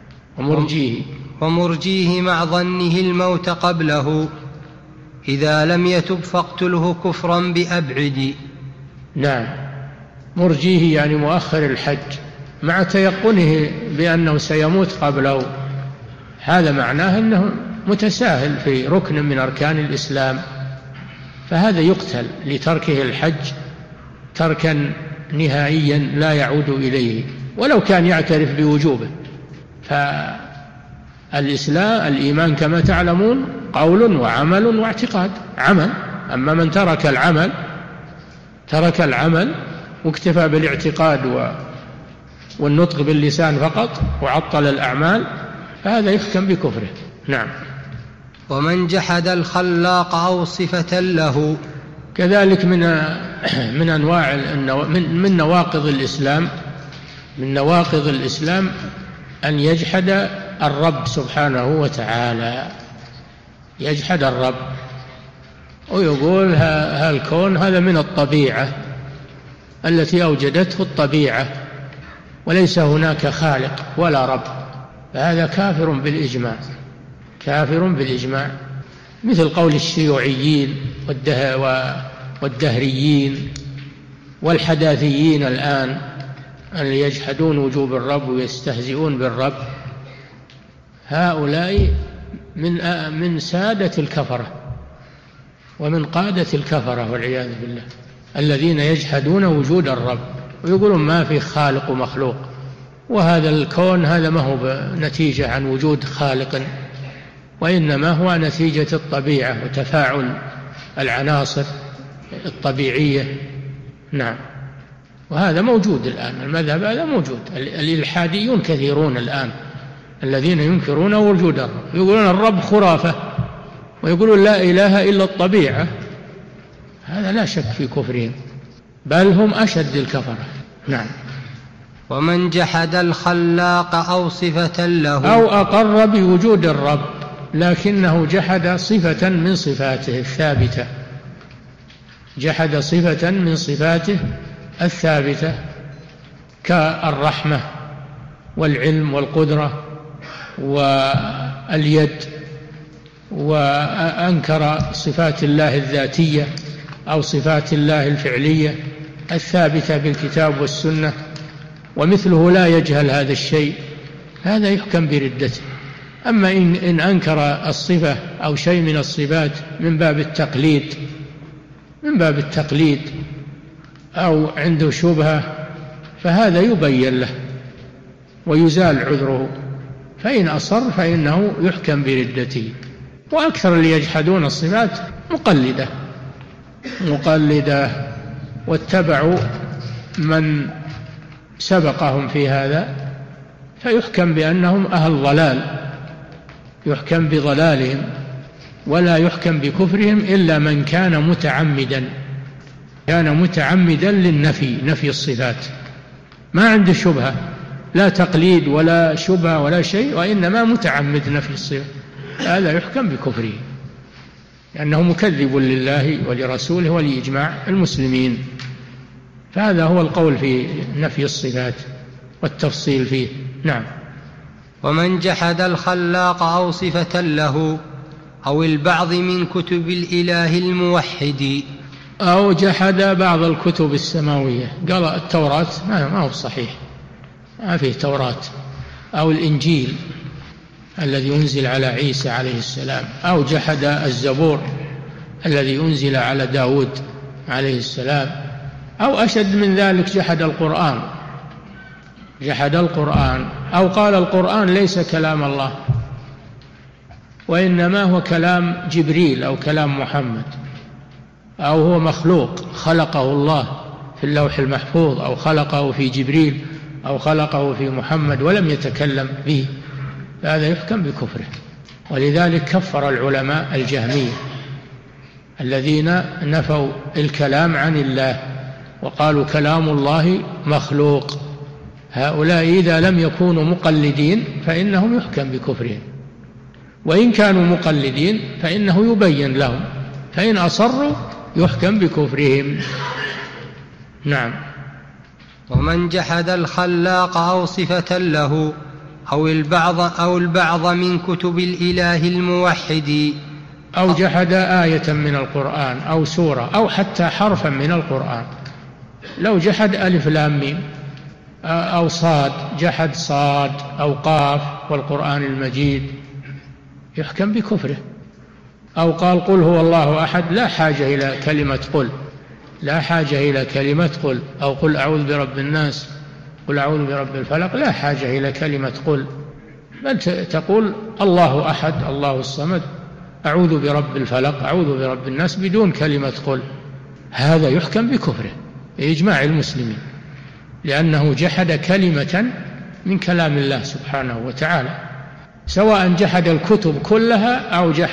ومرجيه مع ظنه الموت قبله إذا لم يتب فاقتله كفرا بأبعد. نعم. مرجيه يعني مؤخر الحج مع تيقنه بأنه سيموت قبله، هذا معناه أنه متساهل في ركن من أركان الإسلام، فهذا يقتل لتركه الحج تركا نهائيا لا يعود إليه ولو كان يعترف بوجوبه. فالإسلام الإيمان كما تعلمون قول وعمل واعتقاد، عمل. أما من ترك العمل واكتفى بالاعتقاد والنطق باللسان فقط وعطل الأعمال فهذا يحكم بكفره. نعم. ومن جحد الخلاق أو صفة له، كذلك من أنواع من نواقض الإسلام أن يجحد الرب سبحانه وتعالى، يجحد الرب ويقول هالكون هذا من الطبيعة التي أوجدته الطبيعة وليس هناك خالق ولا رب، فهذا كافر بالإجماع، مثل قول الشيوعيين والدهريين والحداثيين الآن أن يجحدون وجوب الرب ويستهزئون بالرب. هؤلاء من سادة الكفرة ومن قادة الكفرة والعياذ بالله، الذين يجحدون وجود الرب ويقولون ما في خالق ومخلوق، وهذا الكون هذا ما هو نتيجة عن وجود خالق، وإنما هو نتيجة الطبيعة وتفاعل العناصر الطبيعية. نعم. وهذا موجود الآن، المذهب هذا موجود. الإلحاديون كثيرون الآن الذين ينكرون وجود الرب، يقولون الرب خرافة ويقولون لا إله إلا الطبيعة، هذا لا شك في كفرهم، بل هم أشد الكفرة. نعم. ومن جحد الخلاق أو صفة له أو أقر بوجود الرب لكنه جحد صفة من صفاته الثابتة، جحد صفة من صفاته الثابتة كالرحمة والعلم والقدرة واليد، وأنكر صفات الله الذاتية أو صفات الله الفعلية الثابتة بالكتاب والسنة، ومثله لا يجهل هذا الشيء، هذا يحكم بردته. أما إن أنكر الصفة أو شيء من الصفات من باب التقليد أو عنده شبهة فهذا يبين له ويزال عذره، فإن أصر فإنه يحكم بردته. وأكثر اللي يجحدون الصفات مقلدة واتبعوا من سبقهم في هذا، فيحكم بأنهم أهل ضلال، يحكم بضلالهم ولا يحكم بكفرهم إلا من كان متعمدا للنفي، نفي الصفات، ما عنده شبهة، لا تقليد ولا شبهة ولا شيء، وإنما متعمد نفي الصفات، هذا يحكم بكفره لأنه مكذب لله ولرسوله ولإجماع المسلمين. فهذا هو القول في نفي الصفات والتفصيل فيه. نعم. ومن جحد الخلاق أو صفة له أو البعض من كتب الإله الموحد، أو جحد بعض الكتب السماوية، قال التوراة ما هو صحيح، ما فيه توراة، أو الإنجيل الذي أنزل على عيسى عليه السلام، أو جحد الزبور الذي أنزل على داود عليه السلام، أو أشد من ذلك جحد القرآن، أو قال القرآن ليس كلام الله وإنما هو كلام جبريل أو كلام محمد، أو هو مخلوق خلقه الله في اللوح المحفوظ، أو خلقه في جبريل، أو خلقه في محمد ولم يتكلم به، هذا يحكم بكفره. ولذلك كفر العلماء الجهمية الذين نفوا الكلام عن الله وقالوا كلام الله مخلوق، هؤلاء إذا لم يكونوا مقلدين فإنهم يحكم بكفرهم، وإن كانوا مقلدين فإنه يبين لهم، فإن أصروا يحكم بكفرهم. نعم. ومن جحد الخلاق أو صفة له أو البعض من كتب الإله الموحد، أو جحد آية من القرآن أو سورة أو حتى حرفا من القرآن، لو جحد ألف لام ميم أو صاد، جحد صاد أو قاف والقرآن المجيد يحكم بكفره. أو قال قل هو الله أحد، لا حاجة إلى كلمة قل، أو قل أعوذ برب الناس، قل أعوذ برب الفلق، لا حاجة إلى كلمة قل، بل تقول الله أحد الله الصمد، أعوذ برب الفلق، أعوذ برب الناس، بدون كلمة قل، هذا يحكم بكفره بإجماع المسلمين، لأنه جحد كلمة من كلام الله سبحانه وتعالى، سواء جحد الكتب كلها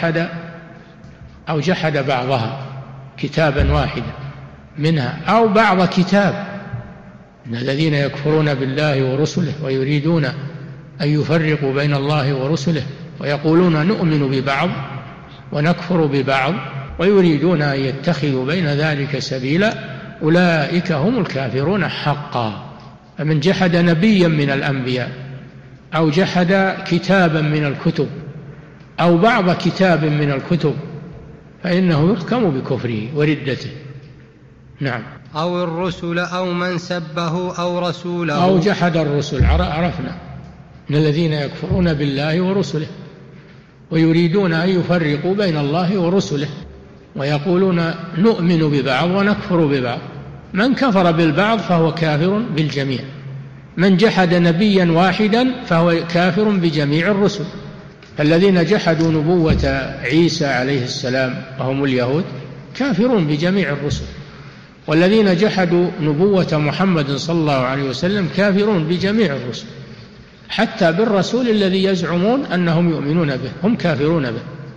أو جحد بعضها، كتابا واحدا منها أو بعض كتاب. إن الذين يكفرون بالله ورسله ويريدون أن يفرقوا بين الله ورسله ويقولون نؤمن ببعض ونكفر ببعض ويريدون أن يتخذوا بين ذلك سبيلا، أولئك هم الكافرون حقا. فمن جحد نبيا من الأنبياء أو جحد كتابا من الكتب أو بعض كتاب من الكتب فإنه يحكم بكفره وردته. نعم. أو الرسل أو من سبه أو رسوله، أو جحد الرسل، عرفنا من الذين يكفرون بالله ورسله ويريدون أن يفرقوا بين الله ورسله ويقولون نؤمن ببعض ونكفر ببعض، من كفر بالبعض فهو كافر بالجميع، من جحد نبيا واحدا فهو كافر بجميع الرسل. فالذين جحدوا نبوة عيسى عليه السلام وهم اليهود كافرون بجميع الرسل، والذين جحدوا نبوة محمد صلى الله عليه وسلم كافرون بجميع الرسل، حتى بالرسول الذي يزعمون أنهم يؤمنون به هم كافرون به،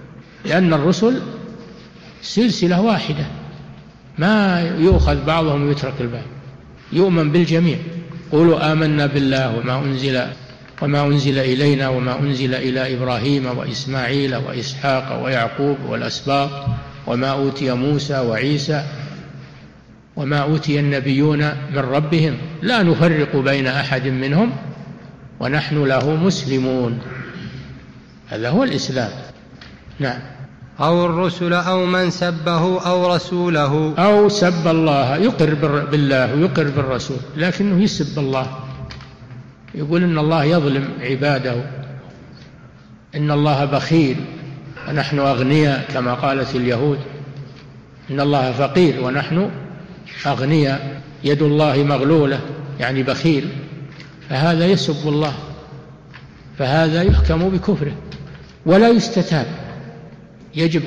لأن الرسل سلسلة واحدة، ما يؤخذ بعضهم ويترك البعض، يؤمن بالجميع. قولوا آمنا بالله وما أنزل إلينا وما أنزل إلى إبراهيم وإسماعيل وإسحاق ويعقوب والأسباط وما أوتي موسى وعيسى وما أوتي النبيون من ربهم لا نفرق بين أحد منهم ونحن له مسلمون. هذا هو الإسلام. نعم. أو الرسل أو من سبه أو رسوله، أو سب الله، يقر بالله ويقر بالرسول لكنه يسب الله، يقول إن الله يظلم عباده، إن الله بخيل ونحن أغنياء كما قالت اليهود، إن الله فقير ونحن أغنياء، يد الله مغلولة يعني بخيل، فهذا يسب الله، فهذا يحكم بكفره ولا يستتاب، يجب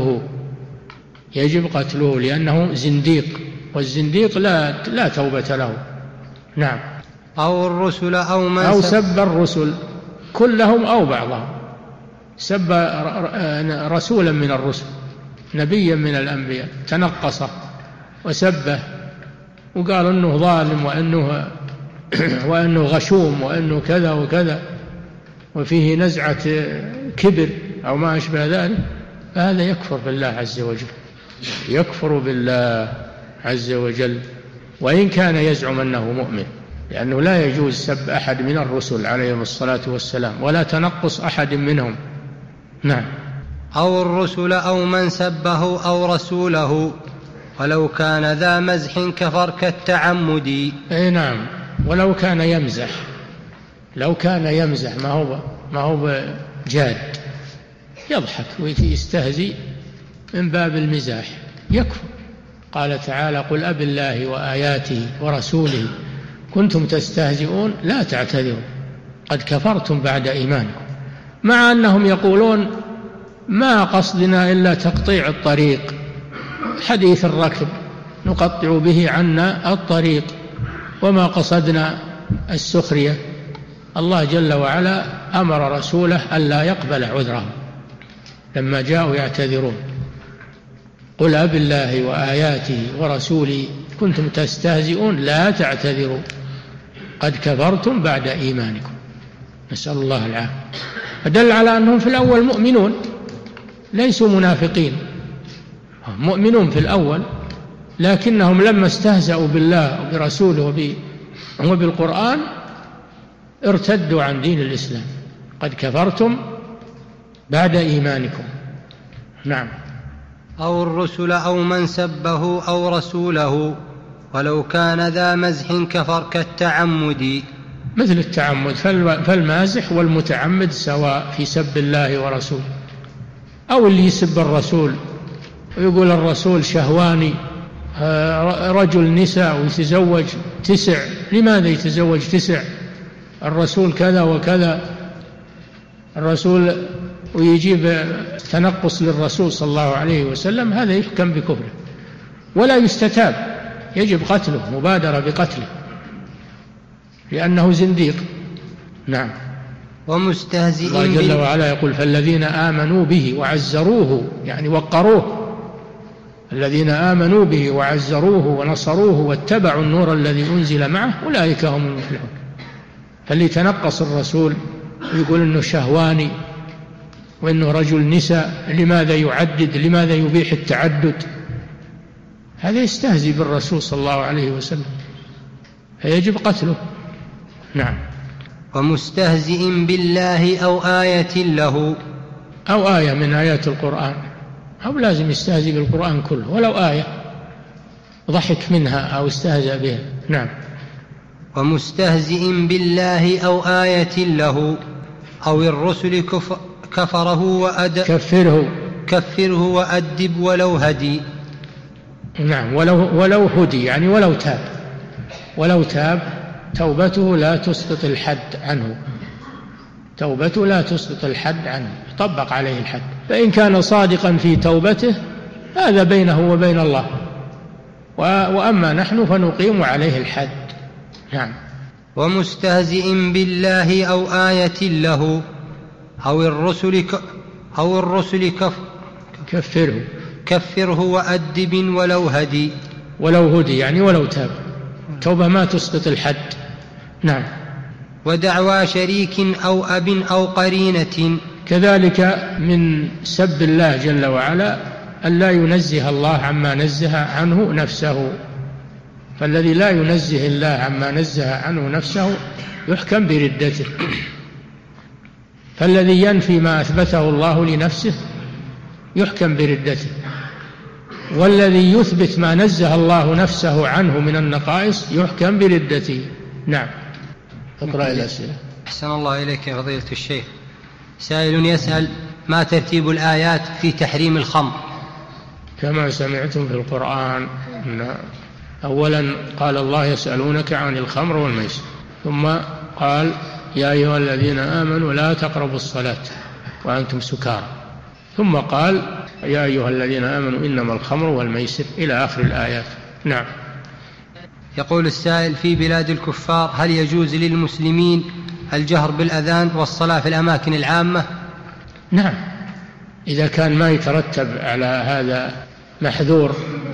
قتله لأنه زنديق، والزنديق لا توبة له. نعم. أو الرسل أو سب الرسل كلهم أو بعضهم، سب رسولا من الرسل، نبيا من الأنبياء، تنقصه وسبه وقال أنه ظالم وأنه غشوم وأنه كذا وكذا وفيه نزعة كبر أو ما أشبه ذلك، فهذا يكفر بالله عز وجل، يكفر بالله عز وجل وإن كان يزعم أنه مؤمن، لأنه لا يجوز سب أحد من الرسل عليهم الصلاة والسلام ولا تنقص أحد منهم. نعم. أو الرسل أو من سبه أو رسوله ولو كان ذا مزح كفر كالتعمد. أي نعم. ولو كان يمزح، لو كان يمزح ما هو جاد، يضحك ويستهزئ من باب المزاح، يكفر. قال تعالى: قل أب الله وآياته ورسوله كنتم تستهزئون لا تعتذروا قد كفرتم بعد إيمانكم، مع أنهم يقولون ما قصدنا إلا تقطيع الطريق، حديث الركب نقطع به عنا الطريق وما قصدنا السخرية. الله جل وعلا أمر رسوله ألا يقبل عذرهم لما جاءوا يعتذرون. قل أب الله وآياته ورسوله كنتم تستهزئون لا تعتذروا قد كفرتم بعد إيمانكم، نسأل الله العافية. فدل على أنهم في الأول مؤمنون ليسوا منافقين، مؤمنون في الأول، لكنهم لما استهزأوا بالله وبرسوله وبالقرآن ارتدوا عن دين الإسلام، قد كفرتم بعد إيمانكم. نعم. أو الرسل أو من سبه أو رسوله ولو كان ذا مزح كفر كالتعمد. مثل التعمد، فالمازح والمتعمد سواء في سب الله ورسوله. أو اللي يسب الرسول ويقول الرسول شهواني، رجل نساء ويتزوج 9، لماذا يتزوج 9؟ الرسول كذا وكذا، الرسول، ويجيب تنقص للرسول صلى الله عليه وسلم، هذا يحكم بكفره ولا يستتاب، يجب قتله، مبادرة بقتله لأنه زنديق. نعم. ومستهزئ الله جل وعلا يقول: فالذين آمنوا به وعزروه، يعني وقروه، الذين آمنوا به وعزروه ونصروه واتبعوا النور الذي أنزل معه أولئك هم المفلحون. فاللي تنقص الرسول ويقول إنه شهواني وإنه رجل نساء، لماذا يعدد؟ لماذا يبيح التعدد؟ هذا يستهزئ بالرسول صلى الله عليه وسلم، فيجب قتله. نعم. ومستهزئ بالله أو آية له، أو آية من آيات القرآن، أو لازم يستهزئ بالقرآن كله، ولو آية ضحك منها أو استهزأ بها. نعم. ومستهزئ بالله أو آية له أو الرسل كفره وأدب ولو هدي. نعم. ولو هدي يعني ولو تاب توبته لا تسقط الحد عنه، توبته لا تسقط الحد عنه، يطبق عليه الحد. فإن كان صادقا في توبته هذا بينه وبين الله، وأما نحن فنقيم عليه الحد. نعم. ومستهزئ بالله أو آية له أو الرسل كفره وأدب ولو هدي. ولو هدي يعني ولو تاب، توبة ما تسقط الحد. نعم. ودعوى شريك أو أب أو قرينة. كذلك من سب الله جل وعلا أن لا ينزه الله عما نزه عنه نفسه، فالذي لا ينزه الله عما نزه عنه نفسه يحكم بردته، فالذي ينفي ما أثبته الله لنفسه يحكم بردته، والذي يثبت ما نزه الله نفسه عنه من النقائص يحكم بردته. نعم. اقرأ الأسئلة. أحسن الله إليك يا فضيلة الشيخ. سائل يسأل: ما ترتيب الآيات في تحريم الخمر؟ كما سمعتم في القرآن أن أولا قال الله: يسألونك عن الخمر والميسر، ثم قال: يا أيها الذين آمنوا لا تقربوا الصلاة وأنتم سكارى، ثم قال: يا أيها الذين آمنوا إنما الخمر والميسر، إلى آخر الآيات. نعم. يقول السائل: في بلاد الكفار هل يجوز للمسلمين الجهر بالأذان والصلاة في الأماكن العامة؟ نعم، إذا كان ما يترتب على هذا محذور،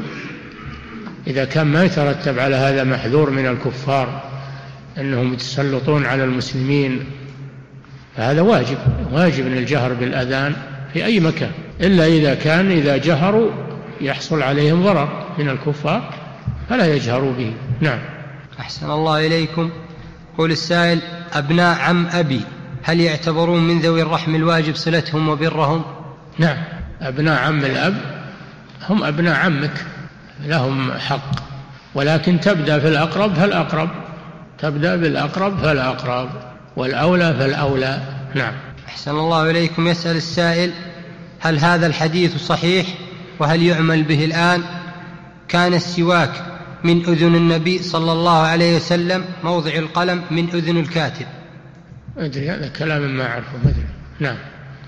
إذا كان ما يترتب على هذا محذور من الكفار أنهم يتسلطون على المسلمين، فهذا واجب الجهر بالأذان في أي مكان، إلا إذا كان إذا جهروا يحصل عليهم ضرر من الكفار فلا يجهروا به. نعم. أحسن الله إليكم. قول السائل: أبناء عم أبي هل يعتبرون من ذوي الرحم الواجب صلتهم وبرهم؟ نعم، أبناء عم الأب هم أبناء عمك، لهم حق، ولكن تبدأ في الأقرب فالأقرب، تبدأ بالأقرب فالأقرب، والأولى فالأولى. نعم. أحسن الله إليكم. يسأل السائل: هل هذا الحديث صحيح وهل يعمل به الآن؟ كان السواك من أذن النبي صلى الله عليه وسلم، موضع القلم من أذن الكاتب. أدري، هذا كلام ما أعرفه، ما أدري. نعم.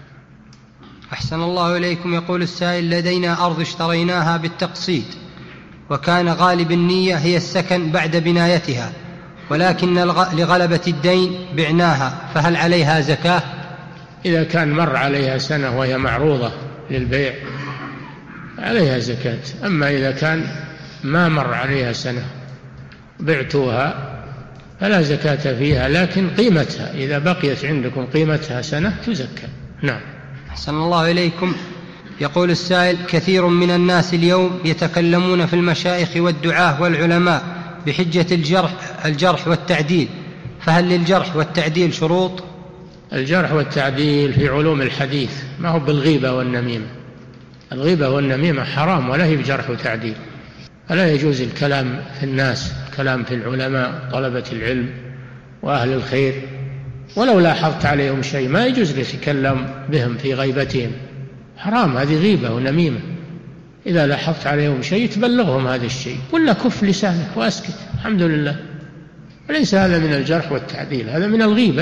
أحسن الله إليكم. يقول السائل: لدينا أرض اشتريناها بالتقسيط، وكان غالب النية هي السكن بعد بنايتها، ولكن لغلبة الدين بعناها، فهل عليها زكاة؟ إذا كان مر عليها سنة وهي معروضة للبيع عليها زكاة، أما إذا كان ما مر عليها سنة بعتوها فلا زكاة فيها، لكن قيمتها إذا بقيت عندكم قيمتها سنة تزكى. نعم. أحسن الله إليكم. يقول السائل: كثير من الناس اليوم يتكلمون في المشايخ والدعاة والعلماء بحجة الجرح والتعديل، فهل للجرح والتعديل شروط؟ الجرح والتعديل في علوم الحديث، ما هو بالغيبة والنميمة. الغيبة والنميمة حرام ولا هي بجرح وتعديل، فلا يجوز الكلام في الناس، الكلام في العلماء طلبة العلم وأهل الخير، ولو لاحظت عليهم شيء ما يجوز تتكلم بهم في غيبتهم، حرام، هذه غيبة ونميمة. إذا لاحظت عليهم شيء تبلغهم هذا الشيء، ولا كف لسانك وأسكت، الحمد لله. وليس هذا من الجرح والتعديل، هذا من الغيبة.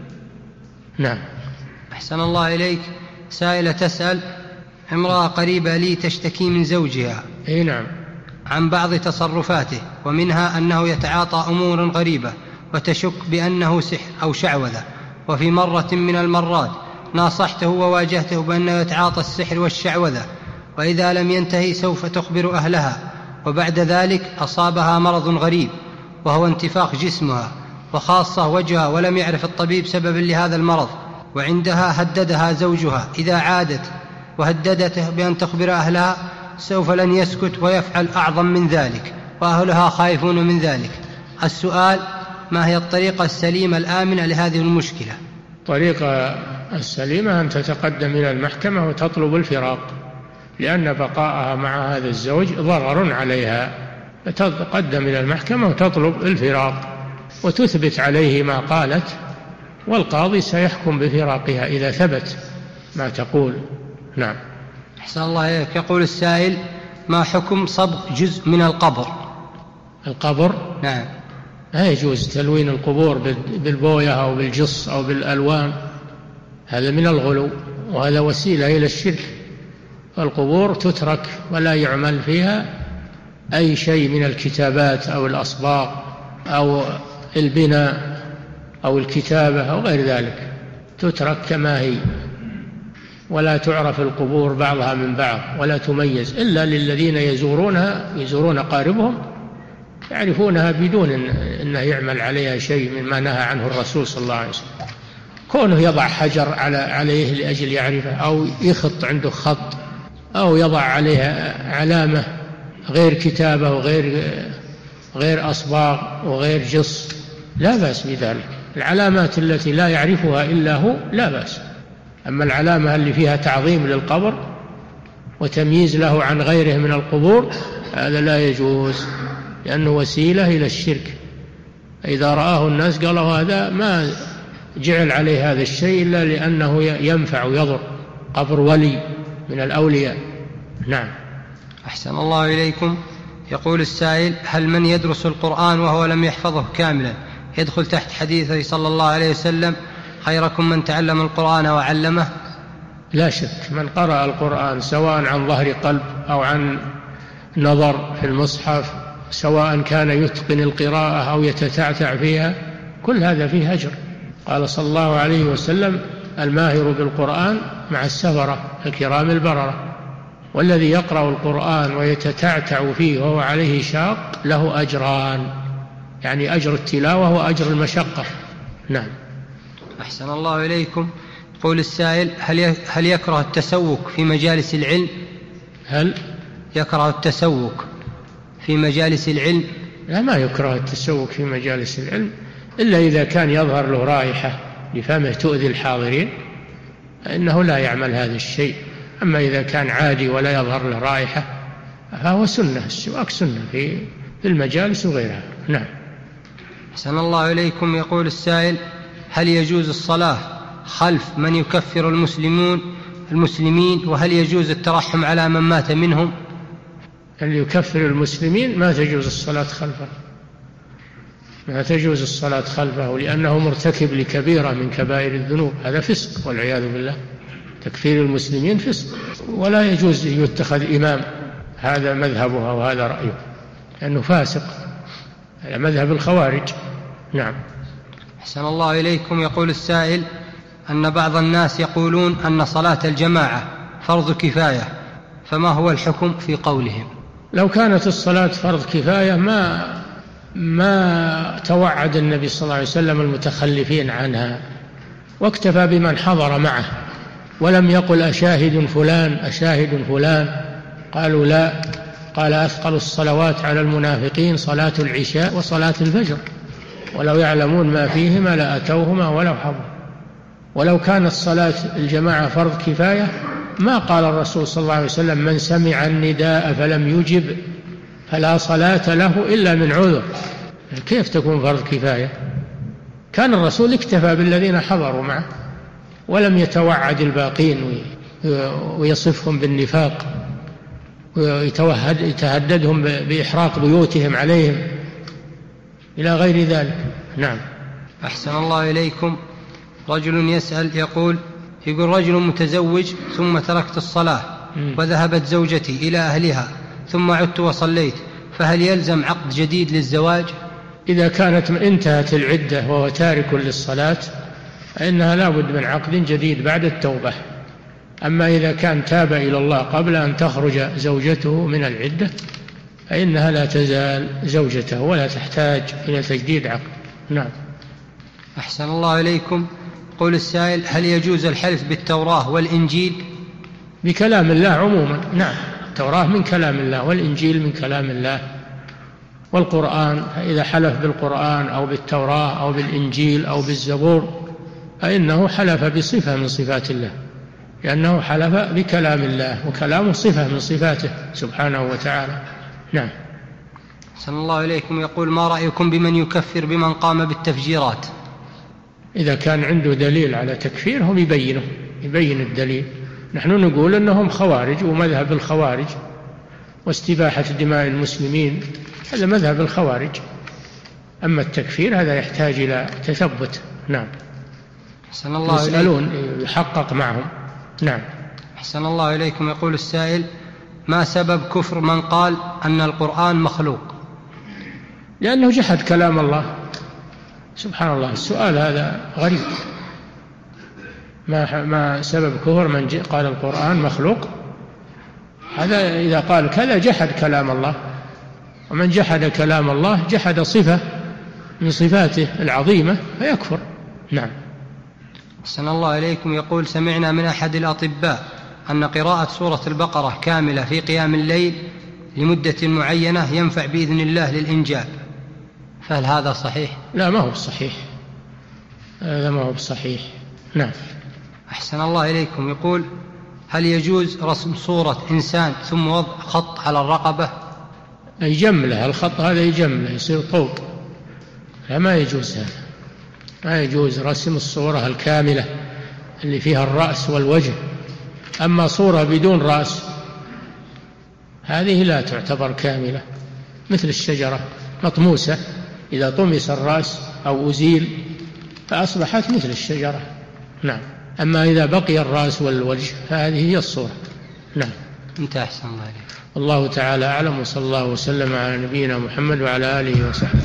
نعم. أحسن الله إليك. سائلة تسأل: امرأة قريبة لي تشتكي من زوجها نعم عن بعض تصرفاته، ومنها أنه يتعاطى أمور غريبة وتشك بأنه سحر أو شعوذة، وفي مرة من المرات ناصحته وواجهته بأنه يتعاطى السحر والشعوذة، وإذا لم ينتهي سوف تخبر أهلها، وبعد ذلك أصابها مرض غريب وهو انتفاخ جسمها وخاصة وجهها، ولم يعرف الطبيب سببا لهذا المرض، وعندها هددها زوجها إذا عادت وهددته بأن تخبر أهلها سوف لن يسكت ويفعل أعظم من ذلك، وأهلها خائفون من ذلك. السؤال: ما هي الطريقة السليمة الآمنة لهذه المشكلة؟ الطريقة السليمة أن تتقدم إلى المحكمة وتطلب الفراق، لأن بقاءها مع هذا الزوج ضرر عليها، فتتقدم إلى المحكمة وتطلب الفراق وتثبت عليه ما قالت، والقاضي سيحكم بفراقها إذا ثبت ما تقول. نعم. أحسن الله إليك. يقول السائل: ما حكم صبغ جزء من القبر؟ القبر؟ نعم. لا يجوز تلوين القبور بالبوية أو بالجص أو بالألوان، هذا من الغلو، وهذا وسيلة إلى الشرك. القبور تترك ولا يعمل فيها أي شيء من الكتابات أو الأصباغ أو البناء أو الكتابة أو غير ذلك، تترك كما هي. ولا تعرف القبور بعضها من بعض ولا تميز إلا للذين يزورون قاربهم، يعرفونها بدون أنه يعمل عليها شيء مما نهى عنه الرسول صلى الله عليه وسلم. كونه يضع حجر عليه لأجل يعرفه، أو يخط عنده خط، أو يضع عليها علامة غير كتابة وغير أصباغ وغير جص، لا بأس بذلك. العلامات التي لا يعرفها إلا هو لا بأس، أما العلامة اللي فيها تعظيم للقبر وتمييز له عن غيره من القبور هذا لا يجوز، لأنه وسيلة إلى الشرك. إذا رآه الناس قالوا هذا ما جعل عليه هذا الشيء إلا لأنه ينفع ويضر، قبر ولي من الأولياء. نعم. أحسن الله إليكم. يقول السائل: هل من يدرس القرآن وهو لم يحفظه كاملا يدخل تحت حديثه صلى الله عليه وسلم: خيركم من تعلم القرآن وعلمه؟ لا شك، من قرأ القرآن سواء عن ظهر قلب أو عن نظر في المصحف، سواء كان يتقن القراءة أو يتتعتع فيها، كل هذا فيه أجر. قال صلى الله عليه وسلم: الماهر بالقرآن مع السفرة الكرام البررة. والذي يقرأ القرآن ويتتعتع فيه وهو عليه شاق له أجران، يعني أجر التلاوة وأجر المشقة. نعم. أحسن الله إليكم. يقول السائل: هل يكره التسوق في مجالس العلم؟ هل يكره التسوق في مجالس العلم؟ لا، ما يكره التسوق في مجالس العلم إلا إذا كان يظهر له رائحة لفمه تؤذي الحاضرين، فإنه لا يعمل هذا الشيء. أما إذا كان عادي ولا يظهر له رائحة فهو سنة، السواك سنة في المجالس وغيرها. نعم. أحسن الله إليكم. يقول السائل: هل يجوز الصلاة خلف من يكفر المسلمين، وهل يجوز الترحم على من مات منهم؟ اللي يكفر المسلمين ما تجوز الصلاة خلفه، ما تجوز الصلاة خلفه، لأنه مرتكب لكبيرة من كبائر الذنوب، هذا فسق والعياذ بالله. تكفير المسلمين فسق، ولا يجوز يتخذ إمام، هذا مذهبه وهذا رأيه، لأنه فاسق، هذا مذهب الخوارج. نعم. أحسن الله إليكم. يقول السائل أن بعض الناس يقولون أن صلاة الجماعة فرض كفاية، فما هو الحكم في قولهم؟ لو كانت الصلاة فرض كفاية ما توعد النبي صلى الله عليه وسلم المتخلفين عنها، واكتفى بمن حضر معه، ولم يقل أشاهد فلان أشاهد فلان. قالوا لا، قال: أثقل الصلوات على المنافقين صلاة العشاء وصلاة الفجر، ولو يعلمون ما فيهما لأتوهما ولو حضر. ولو كانت صلاة الجماعة فرض كفاية ما قال الرسول صلى الله عليه وسلم: من سمع النداء فلم يجب فلا صلاة له إلا من عذر. كيف تكون فرض كفاية؟ كان الرسول اكتفى بالذين حضروا معه، ولم يتوعد الباقين ويصفهم بالنفاق ويتهددهم بإحراق بيوتهم عليهم إلى غير ذلك. نعم. أحسن الله إليكم. رجل يسأل يقول رجل متزوج ثم تركت الصلاة وذهبت زوجتي إلى أهلها ثم عدت وصليت، فهل يلزم عقد جديد للزواج؟ إذا كانت انتهت العدة وهو تارك للصلاة فإنها لا بد من عقد جديد بعد التوبة. أما إذا كان تاب إلى الله قبل أن تخرج زوجته من العدة فإنها لا تزال زوجته ولا تحتاج إلى تجديد عقد. نعم. أحسن الله إليكم. قول السائل: هل يجوز الحلف بالتوراة والإنجيل؟ بكلام الله عموما. نعم، التوراة من كلام الله والإنجيل من كلام الله، والقرآن إذا حلف بالقرآن أو بالتوراة أو بالإنجيل أو بالزبور فإنه حلف بصفة من صفات الله، لأنه حلف بكلام الله، وكلامه صفة من صفاته سبحانه وتعالى. نعم. أحسن الله إليكم. يقول: ما رأيكم بمن يكفر بمن قام بالتفجيرات؟ إذا كان عنده دليل على تكفيرهم يبين الدليل. نحن نقول أنهم خوارج، ومذهب الخوارج واستباحة دماء المسلمين هذا مذهب الخوارج. أما التكفير هذا يحتاج إلى تثبت. نعم. أحسن الله إليكم. يسألون يحقق معهم. نعم. أحسن الله إليكم. يقول السائل: ما سبب كفر من قال أن القرآن مخلوق؟ لأنه جحد كلام الله. سبحان الله، السؤال هذا غريب. ما سبب كفر من قال القرآن مخلوق؟ هذا إذا قال كذا جحد كلام الله، ومن جحد كلام الله جحد صفة من صفاته العظيمة فيكفر. نعم. أحسن الله إليكم. يقول: سمعنا من أحد الأطباء أن قراءة سورة البقرة كاملة في قيام الليل لمدة معينة ينفع بإذن الله للإنجاب، فهل هذا صحيح؟ لا، ما هو صحيح، هذا ما هو صحيح. نعم. أحسن الله إليكم. يقول: هل يجوز رسم صورة إنسان ثم وضع خط على الرقبة؟ يجمله الخط هذا، يجمله يصير طوق، فما يجوز هذا، ما يجوز رسم الصورة الكاملة اللي فيها الرأس والوجه. أما صورة بدون رأس هذه لا تعتبر كاملة، مثل الشجرة مطموسة، إذا طمس الرأس أو أزيل فأصبحت مثل الشجرة. نعم. أما إذا بقي الرأس والوجه فهذه هي الصورة. نعم. انت أحسن الله إليك. الله تعالى أعلم، وصلى الله وسلم على نبينا محمد وعلى آله وصحبه.